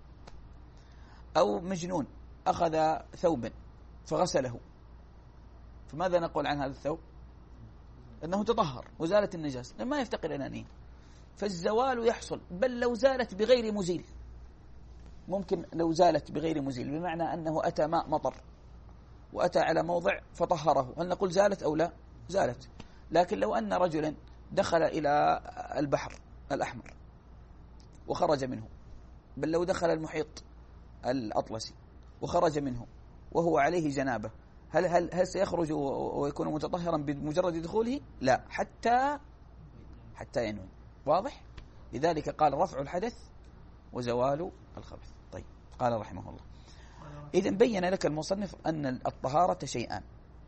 أو مجنون أخذ ثوبا فغسله، فماذا نقول عن هذا الثوب؟ أنه تطهر وزالت النجاسة، لما يفتقر إلى نية. فالزوال يحصل، بل لو زالت بغير مزيل، ممكن لو زالت بغير مزيل، بمعنى أنه أتى ماء مطر وأتى على موضع فطهره، هل نقول زالت أو لا؟ زالت. لكن لو أن رجلا دخل إلى البحر الأحمر وخرج منه، بل لو دخل المحيط الأطلسي وخرج منه وهو عليه جنابة، هل هل هل سيخرج ويكون متطهرا بمجرد دخوله؟ لا، حتى حتى ينوي. واضح؟ لذلك قال رفع الحدث وزوال الخبث. طيب، قال رحمه الله: إذن بين لك المصنف أن الطهارة شيئان،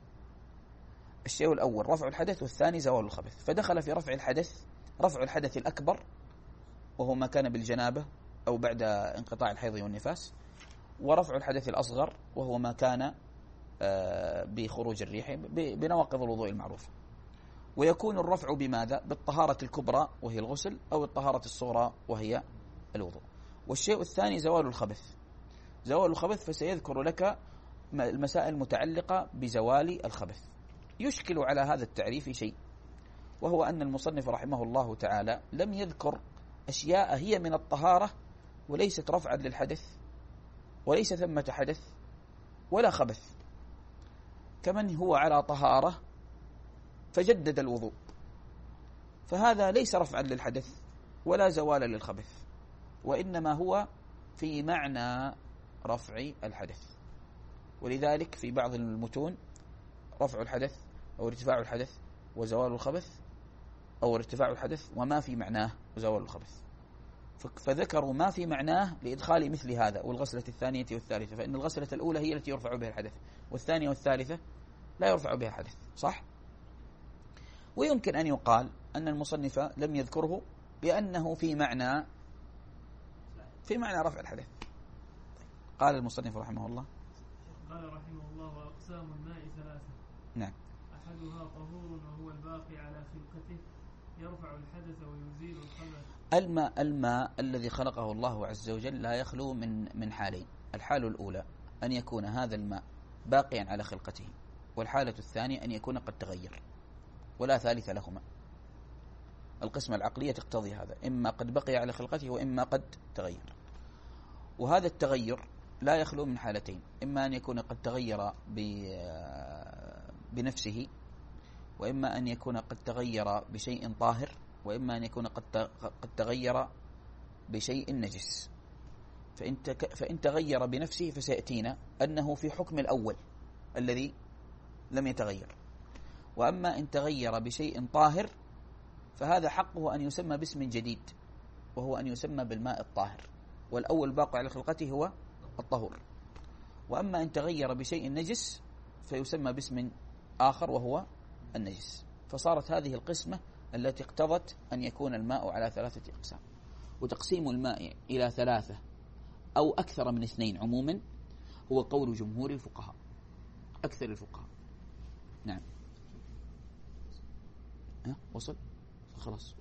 الشيء الأول رفع الحدث، والثاني زوال الخبث. فدخل في رفع الحدث رفع الحدث الأكبر وهو ما كان بالجنابة أو بعد انقطاع الحيض والنفاس، ورفع الحدث الأصغر وهو ما كان بخروج الريح بنواقض الوضوء المعروف. ويكون الرفع بماذا؟ بالطهارة الكبرى وهي الغسل، أو الطهارة الصغرى وهي الوضوء. والشيء الثاني زوال الخبث. زوال الخبث فسيذكر لك المسائل المتعلقة بزوال الخبث. يشكل على هذا التعريف شيء، وهو أن المصنف رحمه الله تعالى لم يذكر أشياء هي من الطهارة وليست رفعا للحدث، وليس ثمة حدث ولا خبث، كمن هو على طهارة فجدد الوضوء، فهذا ليس رفعا للحدث ولا زوالا للخبث، وإنما هو في معنى رفع الحدث. ولذلك في بعض المتون رفع الحدث أو ارتفاع الحدث وزوال الخبث، أو ارتفاع الحدث وما في معناه وزوال الخبث، فذكروا ما في معناه لإدخال مثل هذا، والغسلة الثانية والثالثة، فإن الغسلة الأولى هي التي يرفع بها الحدث، والثانية والثالثة لا يرفع بها الحدث، صح؟ ويمكن أن يقال أن المصنف لم يذكره لأنه في معنى في معنى رفع الحدث. قال المصنف رحمه الله: قال رحمه الله: وأقسام الماء ثلاثة. نعم. أحدها طهور وهو الباقي على خلقته يرفع الحدث ويزيل الخبث. الماء الماء الذي خلقه الله عز وجل لا يخلو من من حالين: الحالة الأولى أن يكون هذا الماء باقيا على خلقته، والحالة الثانية أن يكون قد تغير، ولا ثالث لهما. القسمة العقلية تقتضي هذا، إما قد بقي على خلقته وإما قد تغير. وهذا التغير لا يخلو من حالتين: إما أن يكون قد تغير بنفسه، وإما أن يكون قد تغير بشيء طاهر، وإما أن يكون قد قد تغير بشيء نجس. فإن, فإن تغير بنفسه فسيأتينا أنه في حكم الأول الذي لم يتغير. وأما إن تغير بشيء طاهر فهذا حقه أن يسمى باسم جديد، وهو أن يسمى بالماء الطاهر، والأول باقي على خلقته هو الطهور. وأما إن تغير بشيء نجس فيسمى باسم آخر وهو النجس. فصارت هذه القسمة التي اقتضت أن يكون الماء على ثلاثة أقسام. وتقسيم الماء إلى ثلاثة أو أكثر من اثنين عموما هو قول جمهور الفقهاء، أكثر الفقهاء. نعم. ها وصل خلاص.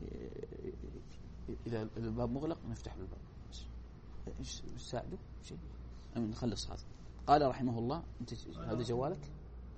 إذا الباب مغلق نفتح له الباب. إيش ساعده شيء؟ أمين نخلص هذا. قال رحمه الله، أنت هذا جوالك؟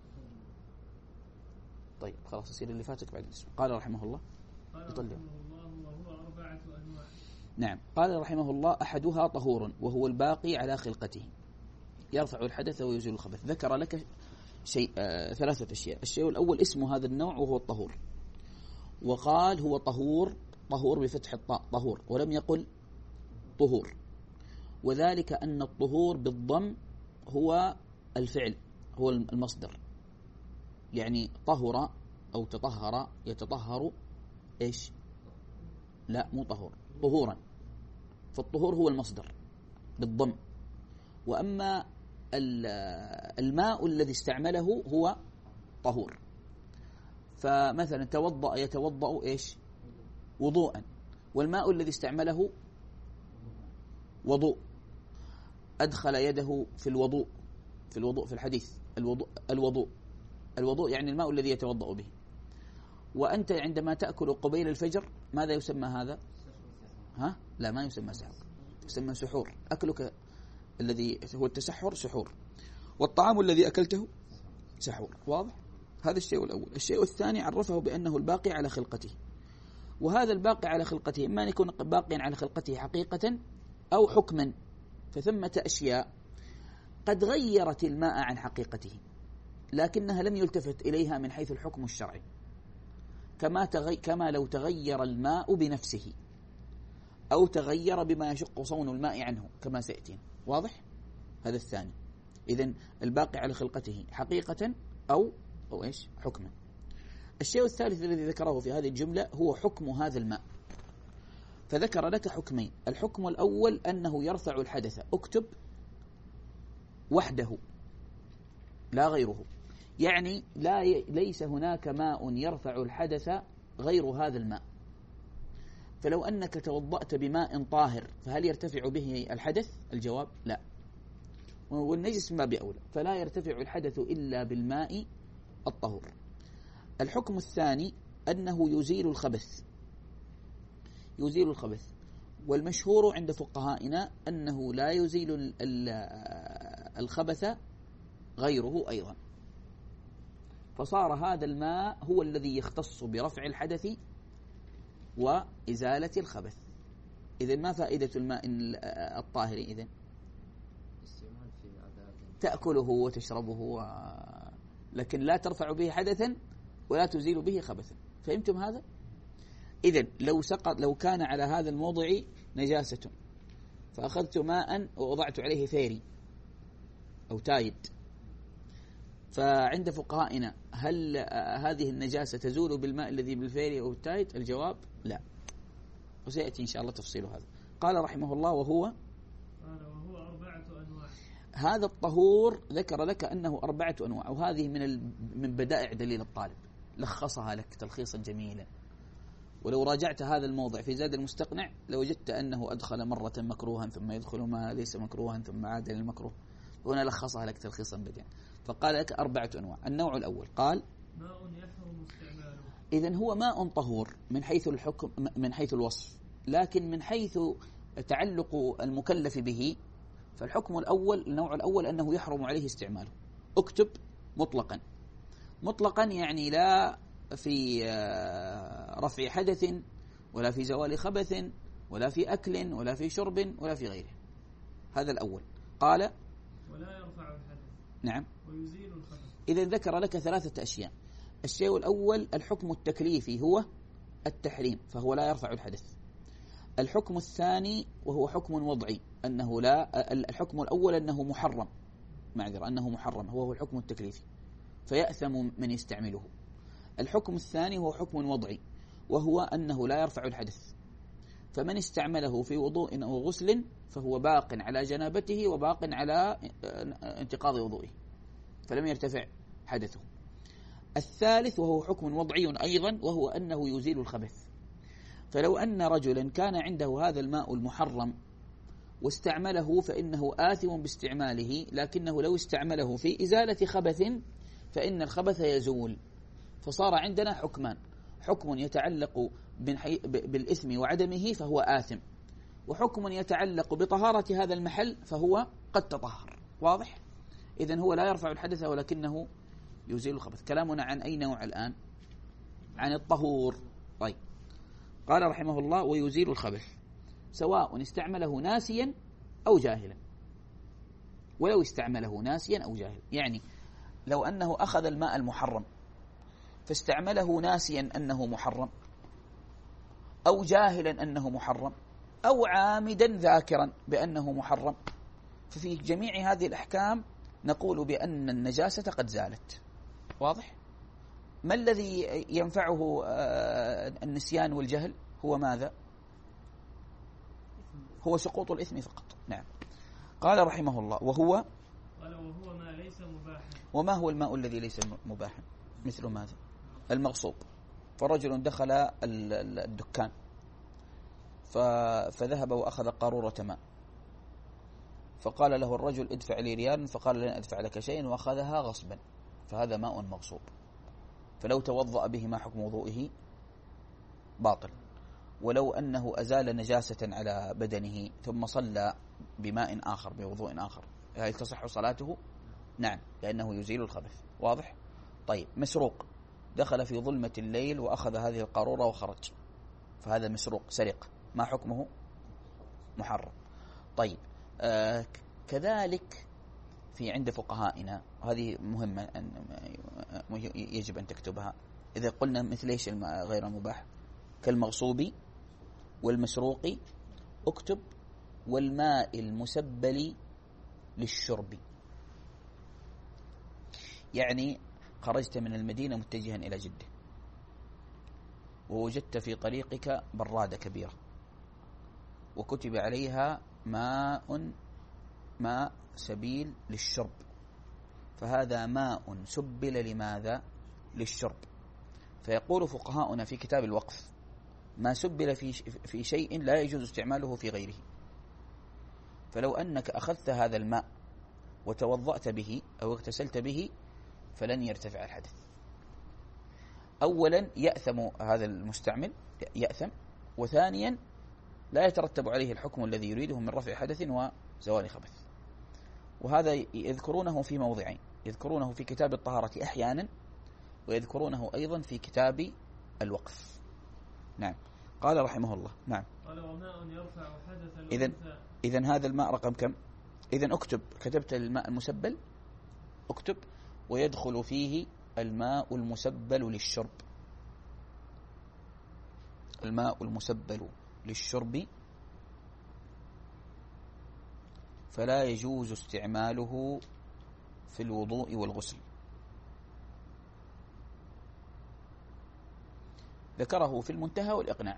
طيب خلاص يصير اللي فاتك بعد الاسم. قال رحمه الله يطلع. وهو أربعة أنواع. نعم. قال رحمه الله أحدها طهور وهو الباقي على خلقته يرفع الحدث ويزيل الخبث. ذكر لك شيء آه ثلاثة أشياء. الشيء الأول اسم هذا النوع وهو الطهور، وقال هو طهور، طهور بفتح الطاء طهور، ولم يقل طهور، وذلك أن الطهور بالضم هو الفعل، هو المصدر، يعني طهر أو تطهر يتطهر إيش؟ لا مو طهور، طهورا، فالطهور هو المصدر بالضم. وأما الماء الذي استعمله هو طهور. فمثلا توضأ يتوضأ إيش؟ وضوءا، والماء الذي استعمله وضوء. أدخل يده في الوضوء، في الوضوء في الحديث الوضوء الوضوء الوضوء يعني الماء الذي يتوضأ به. وأنت عندما تأكل قبيل الفجر ماذا يسمى هذا؟ ها؟ لا ما يسمى سحور، يسمى سحور. أكلك الذي هو التسحر سحور، والطعام الذي أكلته سحور. واضح؟ هذا الشيء الأول. الشيء الثاني عرفه بأنه الباقي على خلقته، وهذا الباقي على خلقته إما أن يكون باقيا على خلقته حقيقة أو حكما. فثمة أشياء قد غيرت الماء عن حقيقته لكنها لم يلتفت إليها من حيث الحكم الشرعي، كما, تغي... كما لو تغير الماء بنفسه أو تغير بما يشق صون الماء عنه كما سيأتين. واضح؟ هذا الثاني. إذن الباقي على خلقته حقيقة أو أو إيش؟ حكما. الشيء الثالث الذي ذكره في هذه الجملة هو حكم هذا الماء، فذكر لك حكمين. الحكم الأول أنه يرفع الحدث، اكتب وحده لا غيره، يعني لا ي... ليس هناك ماء يرفع الحدث غير هذا الماء. فلو أنك توضأت بماء طاهر فهل يرتفع به الحدث؟ الجواب لا، والنجس ما بأولى، فلا يرتفع الحدث إلا بالماء الطهور. الحكم الثاني أنه يزيل الخبث، يزيل الخبث، والمشهور عند فقهائنا أنه لا يزيل الخبث غيره أيضا. فصار هذا الماء هو الذي يختص برفع الحدث وإزالة الخبث. إذن ما فائدة الماء الطاهر؟ إذن تأكله وتشربه و... لكن لا ترفع به حدثا ولا تزيل به خبثا. فهمتم هذا؟ إذن لو سقط، لو كان على هذا الموضع نجاسة فأخذت ماء ووضعت عليه ثيري أو تايد، فعند فقهائنا هل هذه النجاسة تزول بالماء الذي بالفيري أو التايد؟ الجواب لا، وسيأتي إن شاء الله تفصيل هذا. قال رحمه الله وهو قال وهو أربعة أنواع. هذا الطهور ذكر لك أنه أربعة أنواع، وهذه من ال... من بدائع دليل الطالب، لخصها لك تلخيصا جميلا. ولو راجعت هذا الموضع في زاد المستقنع لوجدت أنه أدخل مرة مكروها ثم يدخل ما ليس مكروها ثم عاد للمكروه، هنا لخصها لك تلخيصا بديعا. فقال لك أربعة أنواع. النوع الأول قال ماء يحرم استعماله. إذن هو ماء طهور من حيث الحكم، من حيث الوصف، لكن من حيث تعلق المكلف به فالحكم الأول، النوع الأول أنه يحرم عليه استعماله. اكتب مطلقا، مطلقا يعني لا في رفع حدث ولا في زوال خبث ولا في أكل ولا في شرب ولا في غيره. هذا الأول. قال ولا يرفع الحدث. نعم. ويزيل الخبث. إذن ذكر لك ثلاثة أشياء. الشيء الأول الحكم التكليفي هو التحريم، فهو لا يرفع الحدث. الحكم الثاني وهو حكم وضعي، أنه لا الحكم الأول أنه محرم، معذرة أنه محرم هو الحكم التكليفي فيأثم من يستعمله. الحكم الثاني هو حكم وضعي وهو أنه لا يرفع الحدث، فمن استعمله في وضوء أو غسل فهو باق على جنابته وباق على انتقاض وضوئه فلم يرتفع حدثه. الثالث وهو حكم وضعي أيضا وهو أنه يزيل الخبث، فلو أن رجلا كان عنده هذا الماء المحرم واستعمله فإنه آثم باستعماله، لكنه لو استعمله في إزالة خبث فإن الخبث يزول. فصار عندنا حكمان، حكم يتعلق بالإثم وعدمه فهو آثم، وحكم يتعلق بطهارة هذا المحل فهو قد تطهر. واضح؟ إذن هو لا يرفع الحدث ولكنه يزيل الخبث. كلامنا عن أي نوع الآن؟ عن الطهور. طيب، قال رحمه الله ويزيل الخبث سواء استعمله ناسيا أو جاهلا. ولو استعمله ناسيا أو جاهلا، يعني لو أنه أخذ الماء المحرم فاستعمله ناسيا أنه محرم أو جاهلا أنه محرم أو عامدا ذاكرا بأنه محرم، ففي جميع هذه الأحكام نقول بأن النجاسة قد زالت. واضح؟ ما الذي ينفعه النسيان والجهل؟ هو ماذا؟ هو سقوط الإثم فقط. نعم. قال رحمه الله وهو قال وهو ما ليس مباحا. وما هو الماء الذي ليس مباحا؟ مثل ماذا؟ المغصوب. فرجل دخل الدكان فذهب وأخذ قارورة ماء، فقال له الرجل ادفع لي ريال، فقال لن أدفع لك شيئا وأخذها غصبا، فهذا ماء مغصوب، فلو توضأ به ما حكم وضوئه؟ باطل. ولو أنه أزال نجاسة على بدنه ثم صلى بماء آخر بوضوء آخر هل تصح صلاته؟ نعم، لأنه يزيل الخبث. واضح؟ طيب، مسروق دخل في ظلمة الليل وأخذ هذه القارورة وخرج، فهذا مسروق سرقة، ما حكمه؟ محرم. طيب، آه كذلك في عند فقهائنا، هذه مهمة أن يجب أن تكتبها، إذا قلنا مثل إيش غير مباح؟ كالمغصوب والمسروق، اكتب والماء المسبل للشرب. يعني خرجت من المدينة متجها إلى جدة ووجدت في طريقك برادة كبيرة وكتب عليها ماء ماء سبيل للشرب، فهذا ماء سبل لماذا؟ للشرب. فيقول فقهاؤنا في كتاب الوقف ما سبل في في شيء لا يجوز استعماله في غيره. فلو أنك أخذت هذا الماء وتوضأت به أو اغتسلت به فلن يرتفع الحدث. أولا يأثم هذا المستعمل، يأثم، وثانيا لا يترتب عليه الحكم الذي يريده من رفع حدث وزوال خبث. وهذا يذكرونه في موضعين، يذكرونه في كتاب الطهارة أحيانا ويذكرونه أيضا في كتاب الوقف. نعم. قال رحمه الله. نعم. قال وماء يرفع حدث الأنثى. إذن إذن هذا الماء رقم كم؟ إذن اكتب، كتبت الماء المسبل، اكتب ويدخل فيه الماء المسبل للشرب. الماء المسبل للشرب فلا يجوز استعماله في الوضوء والغسل. ذكره في المنتهى والإقناع،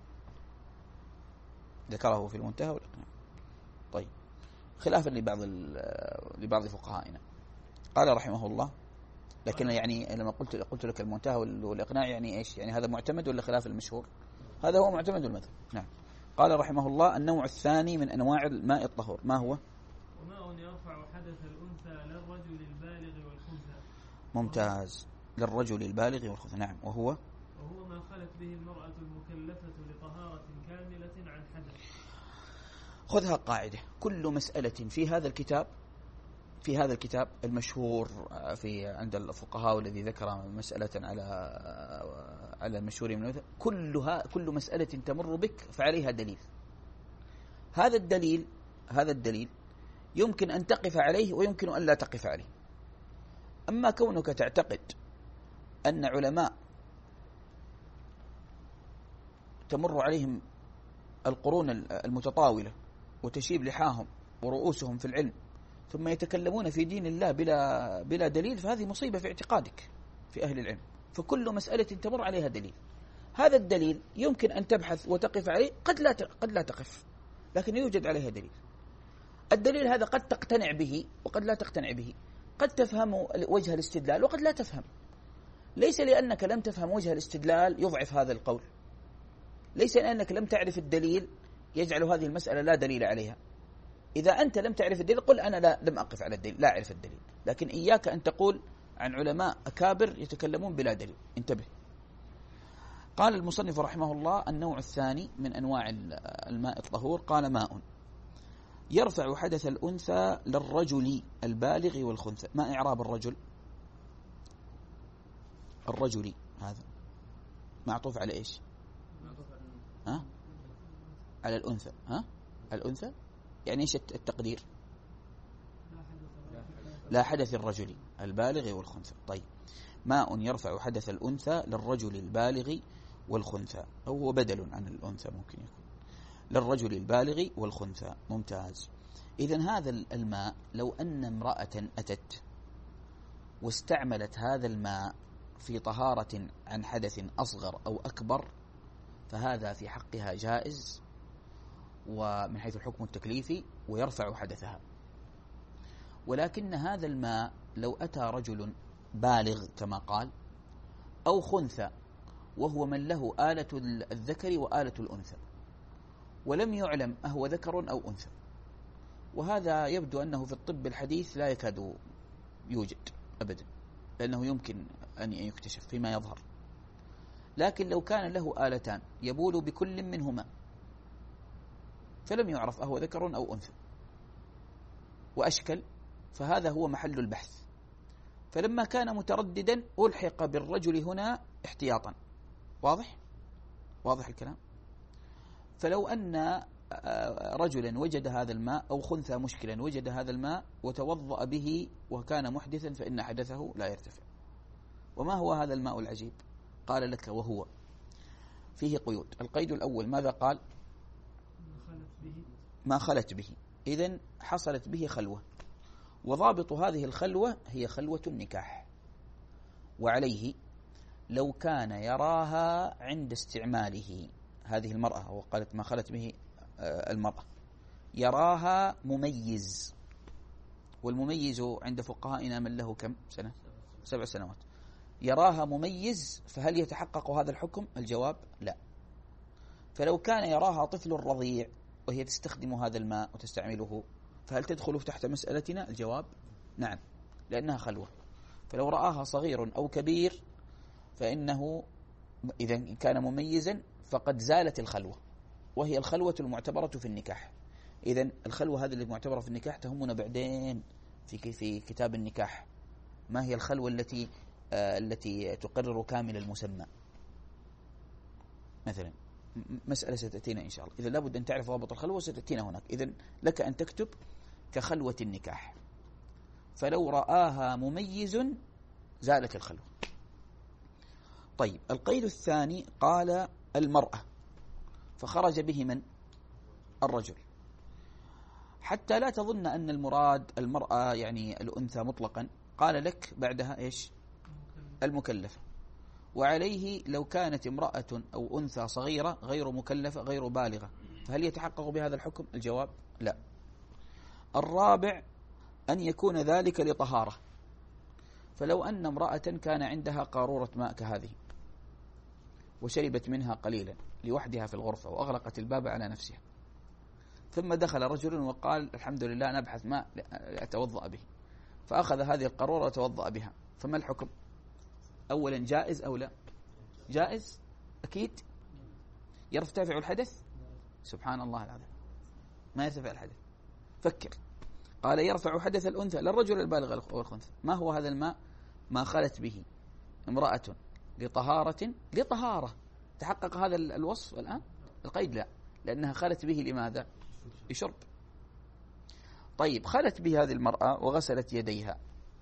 ذكره في المنتهى والإقناع. طيب، خلافا لبعض لبعض فقهائنا. قال رحمه الله، لكن يعني لما قلت قلت لك المنتهى والإقناع يعني ايش؟ يعني هذا معتمد ولا خلاف المشهور؟ هذا هو معتمد المذهب. نعم. قال رحمه الله النوع الثاني من أنواع الماء الطهور ما هو؟ وماء يرفع حدث الأنثى للرجل البالغ والخنثى. ممتاز، للرجل البالغ والخنثى. نعم. وهو وهو ما خلت به المرأة المكلفة لطهارة كاملة عن حدث. خذها قاعدة، كل مسألة في هذا الكتاب في هذا الكتاب المشهور في عند الفقهاء والذي ذكر مسألة على على المشهور من كلها كل مسألة تمر بك فعليها دليل. هذا الدليل هذا الدليل يمكن أن تقف عليه ويمكن أن لا تقف عليه. أما كونك تعتقد أن علماء تمر عليهم القرون المتطاولة وتشيب لحاهم ورؤوسهم في العلم ثم يتكلمون في دين الله بلا بلا دليل، فهذه مصيبة في اعتقادك في أهل العلم. فكل مسألة تمر عليها دليل، هذا الدليل يمكن أن تبحث وتقف عليه، قد لا قد لا تقف، لكن يوجد عليها دليل. الدليل هذا قد تقتنع به وقد لا تقتنع به، قد تفهم وجه الاستدلال وقد لا تفهم. ليس لأنك لم تفهم وجه الاستدلال يضعف هذا القول، ليس لأنك لم تعرف الدليل يجعل هذه المسألة لا دليل عليها. إذا أنت لم تعرف الدليل قل أنا لا لم أقف على الدليل، لا أعرف الدليل، لكن إياك أن تقول عن علماء أكابر يتكلمون بلا دليل، انتبه. قال المصنف رحمه الله: النوع الثاني من أنواع الماء الطهور، قال: ماء يرفع حدث الأنثى للرجل البالغ والخنثى. ما إعراب الرجل؟ الرجل هذا معطوف على إيش؟ ها؟ على الأنثى. ها؟ الأنثى يعني إيش التقدير؟ لا حدث الرجل البالغ والخنثى. طيب، ماء يرفع حدث الأنثى للرجل البالغ والخنثى، أو هو بدل عن الأنثى ممكن يكون، للرجل البالغ والخنثى. ممتاز. إذن هذا الماء لو أن امرأة أتت واستعملت هذا الماء في طهارة عن حدث أصغر أو أكبر فهذا في حقها جائز ومن حيث الحكم التكليفي ويرفع حدثها. ولكن هذا الماء لو أتى رجل بالغ كما قال أو خنثى وهو من له آلة الذكر وآلة الأنثى ولم يعلم أهو ذكر أو أنثى، وهذا يبدو أنه في الطب الحديث لا يكاد يوجد أبدا، لأنه يمكن أن يكتشف فيما يظهر. لكن لو كان له آلتان يبول بكل منهما فلم يعرف أهو ذكر أو أنثى وأشكل، فهذا هو محل البحث. فلما كان مترددا ألحق بالرجل هنا احتياطا. واضح؟ واضح الكلام؟ فلو أن رجلا وجد هذا الماء أو خنثى مشكلا وجد هذا الماء وتوضأ به وكان محدثا فإن حدثه لا يرتفع. وما هو هذا الماء العجيب؟ قال لك وهو فيه قيود. القيد الأول ماذا قال؟ ما خلت به. إذن حصلت به خلوة، وضابط هذه الخلوة هي خلوة النكاح. وعليه لو كان يراها عند استعماله هذه المرأة، وقالت ما خلت به المرأة، يراها مميز، والمميز عند فقهائنا من له كم سنة؟ سبع سنوات. يراها مميز، فهل يتحقق هذا الحكم؟ الجواب لا. فلو كان يراها طفل رضيع وهي تستخدم هذا الماء وتستعمله فهل تدخل تحت مسألتنا؟ الجواب نعم، لأنها خلوة. فلو رآها صغير أو كبير فإنه إذا كان مميزا فقد زالت الخلوة، وهي الخلوة المعتبرة في النكاح. إذن الخلوة هذه المعتبرة في النكاح تهمنا بعدين في في كتاب النكاح. ما هي الخلوة التي آه التي تقرر كامل المسمى مثلا؟ مسألة ستأتينا إن شاء الله. إذا لابد أن تعرف ضابط الخلوة ستأتينا هناك. إذن لك أن تكتب كخلوة النكاح. فلو رآها مميز زالت الخلوة. طيب، القيد الثاني قال المرأة، فخرج به من؟ الرجل. حتى لا تظن أن المراد المرأة يعني الأنثى مطلقا، قال لك بعدها إيش؟ المكلفة. وعليه لو كانت امرأة أو أنثى صغيرة غير مكلفة غير بالغة فهل يتحقق بهذا الحكم؟ الجواب لا. الرابع أن يكون ذلك لطهارة. فلو أن امرأة كان عندها قارورة ماء كهذه وشربت منها قليلا لوحدها في الغرفة وأغلقت الباب على نفسها، ثم دخل رجل وقال الحمد لله نبحث ماء أتوضأ به، فأخذ هذه القارورة وتوضأ بها، فما الحكم؟ أولا جائز أو لا؟ جائز أكيد. يرتفع الحدث؟ سبحان الله العظيم، ما يرتفع الحدث. فكر، قال يرفع حدث الأنثى للرجل البالغ والخنثى. ما هو هذا الماء؟ ما خلت به امرأة لطهارة. لطهارة تحقق هذا الوصف الآن؟ القيد لا، لأنها خلت به لماذا؟ لشرب. طيب، خلت به هذه المرأة وغسلت يديها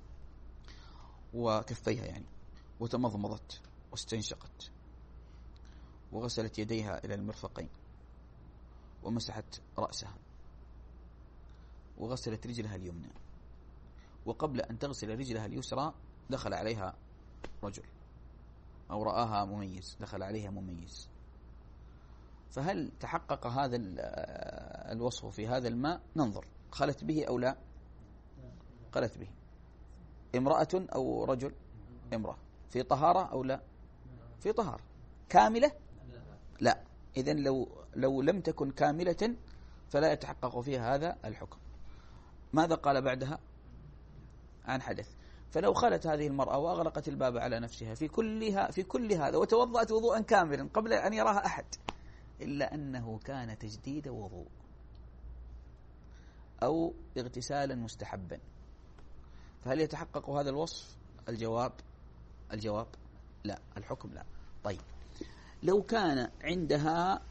وكفيها يعني وتمضمضت واستنشقت وغسلت يديها إلى المرفقين ومسحت رأسها وغسلت رجلها اليمنى، وقبل أن تغسل رجلها اليسرى دخل عليها رجل أو رآها مميز، دخل عليها مميز، فهل تحقق هذا الوصف في هذا الماء؟ ننظر خلت به أو لا. خلت به. امرأة أو رجل؟ امرأة. في طهارة أو لا؟ في طهارة. كاملة؟ لا. إذن لو لو لم تكن كاملة فلا يتحقق فيها هذا الحكم. ماذا قال بعدها؟ عن حدث. فلو خلت هذه المرأة وأغلقت الباب على نفسها في كلها في كل هذا وتوضأت وضوءا كاملا قبل أن يراها أحد، إلا أنه كان تجديد وضوء أو اغتسالا مستحبا، فهل يتحقق هذا الوصف؟ الجواب الجواب لا، الحكم لا. طيب لو كان عندها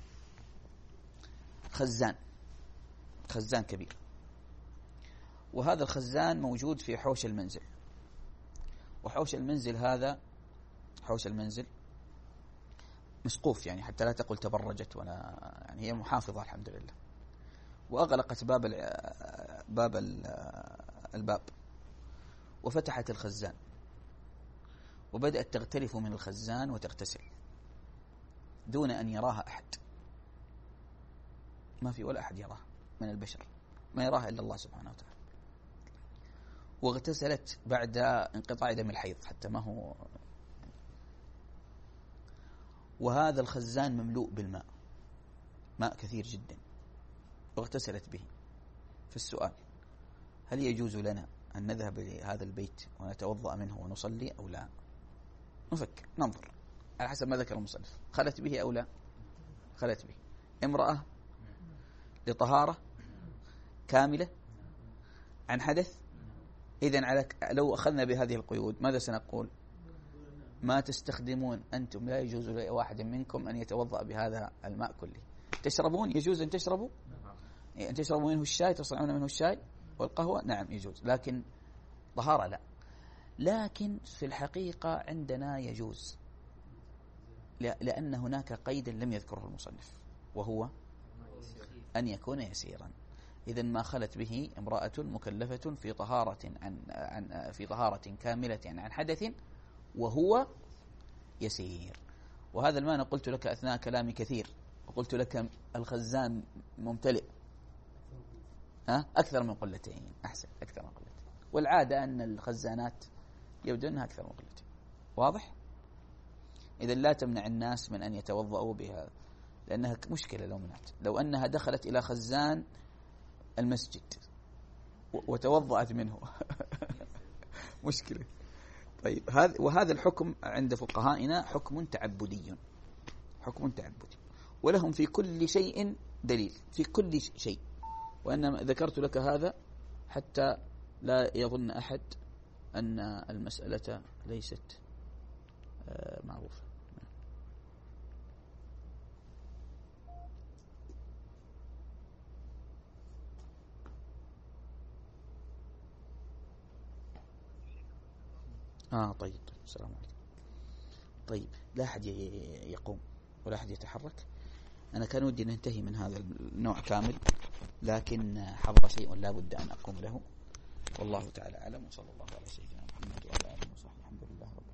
خزان خزان كبير، وهذا الخزان موجود في حوش المنزل، وحوش المنزل هذا حوش المنزل مسقوف، يعني حتى لا تقول تبرجت ولا، يعني هي محافظة الحمد لله، وأغلقت باب باب الباب وفتحت الخزان وبدأت تغترف من الخزان وتغتسل دون أن يراها أحد، ما في ولا أحد يراها من البشر، ما يراها إلا الله سبحانه وتعالى، واغتسلت بعد انقطاع دم الحيض حتى ما هو، وهذا الخزان مملوء بالماء، ماء كثير جدا، واغتسلت به. فالسؤال هل يجوز لنا أن نذهب لهذا البيت ونتوضأ منه ونصلي أو لا؟ نفكر ننظر على حسب ما ذكر المصنف. خلت به أو لا؟ خلت به. امرأة لطهارة كاملة عن حدث. إذن على لو أخذنا بهذه القيود ماذا سنقول؟ ما تستخدمون أنتم، لا يجوز لواحد منكم أن يتوضأ بهذا الماء كله. تشربون، يجوز أن تشربوا، أن تشربوا منه الشاي، تصنعون منه الشاي والقهوة، نعم يجوز، لكن طهارة لا. لكن في الحقيقة عندنا يجوز، لأن هناك قيدا لم يذكره المصنف، وهو أن يكون يسيرا. إذن ما خلت به امرأة مكلفة في طهارة عن, عن في طهارة كاملة عن حدث وهو يسير. وهذا الماء أنا قلت لك أثناء كلامي كثير، وقلت لك الخزان ممتلئ، ها أكثر من قلتين، أحسن أكثر من قلتين، والعادة أن الخزانات يبدو أنها أكثر من قلتين. واضح؟ إذا لا تمنع الناس من أن يتوضأوا بها، لأنها مشكلة لو منعت. لو أنها دخلت إلى خزان المسجد وتوضأت منه مشكلة. طيب هذا وهذا الحكم عند فقهائنا حكم تعبدي، حكم تعبدي، ولهم في كل شيء دليل، في كل شيء. وأنا ذكرت لك هذا حتى لا يظن أحد أن المسألة ليست معروفة. آه طيب طيب السلام عليكم. طيب لا أحد يقوم ولا أحد يتحرك. أنا كان ودي ننتهي من هذا النوع كامل، لكن حضر شيء لا بد أن أقوم له، والله تعالى أعلم، وصلى الله على سيدنا محمد وعلى آله وصحبه. الحمد لله رب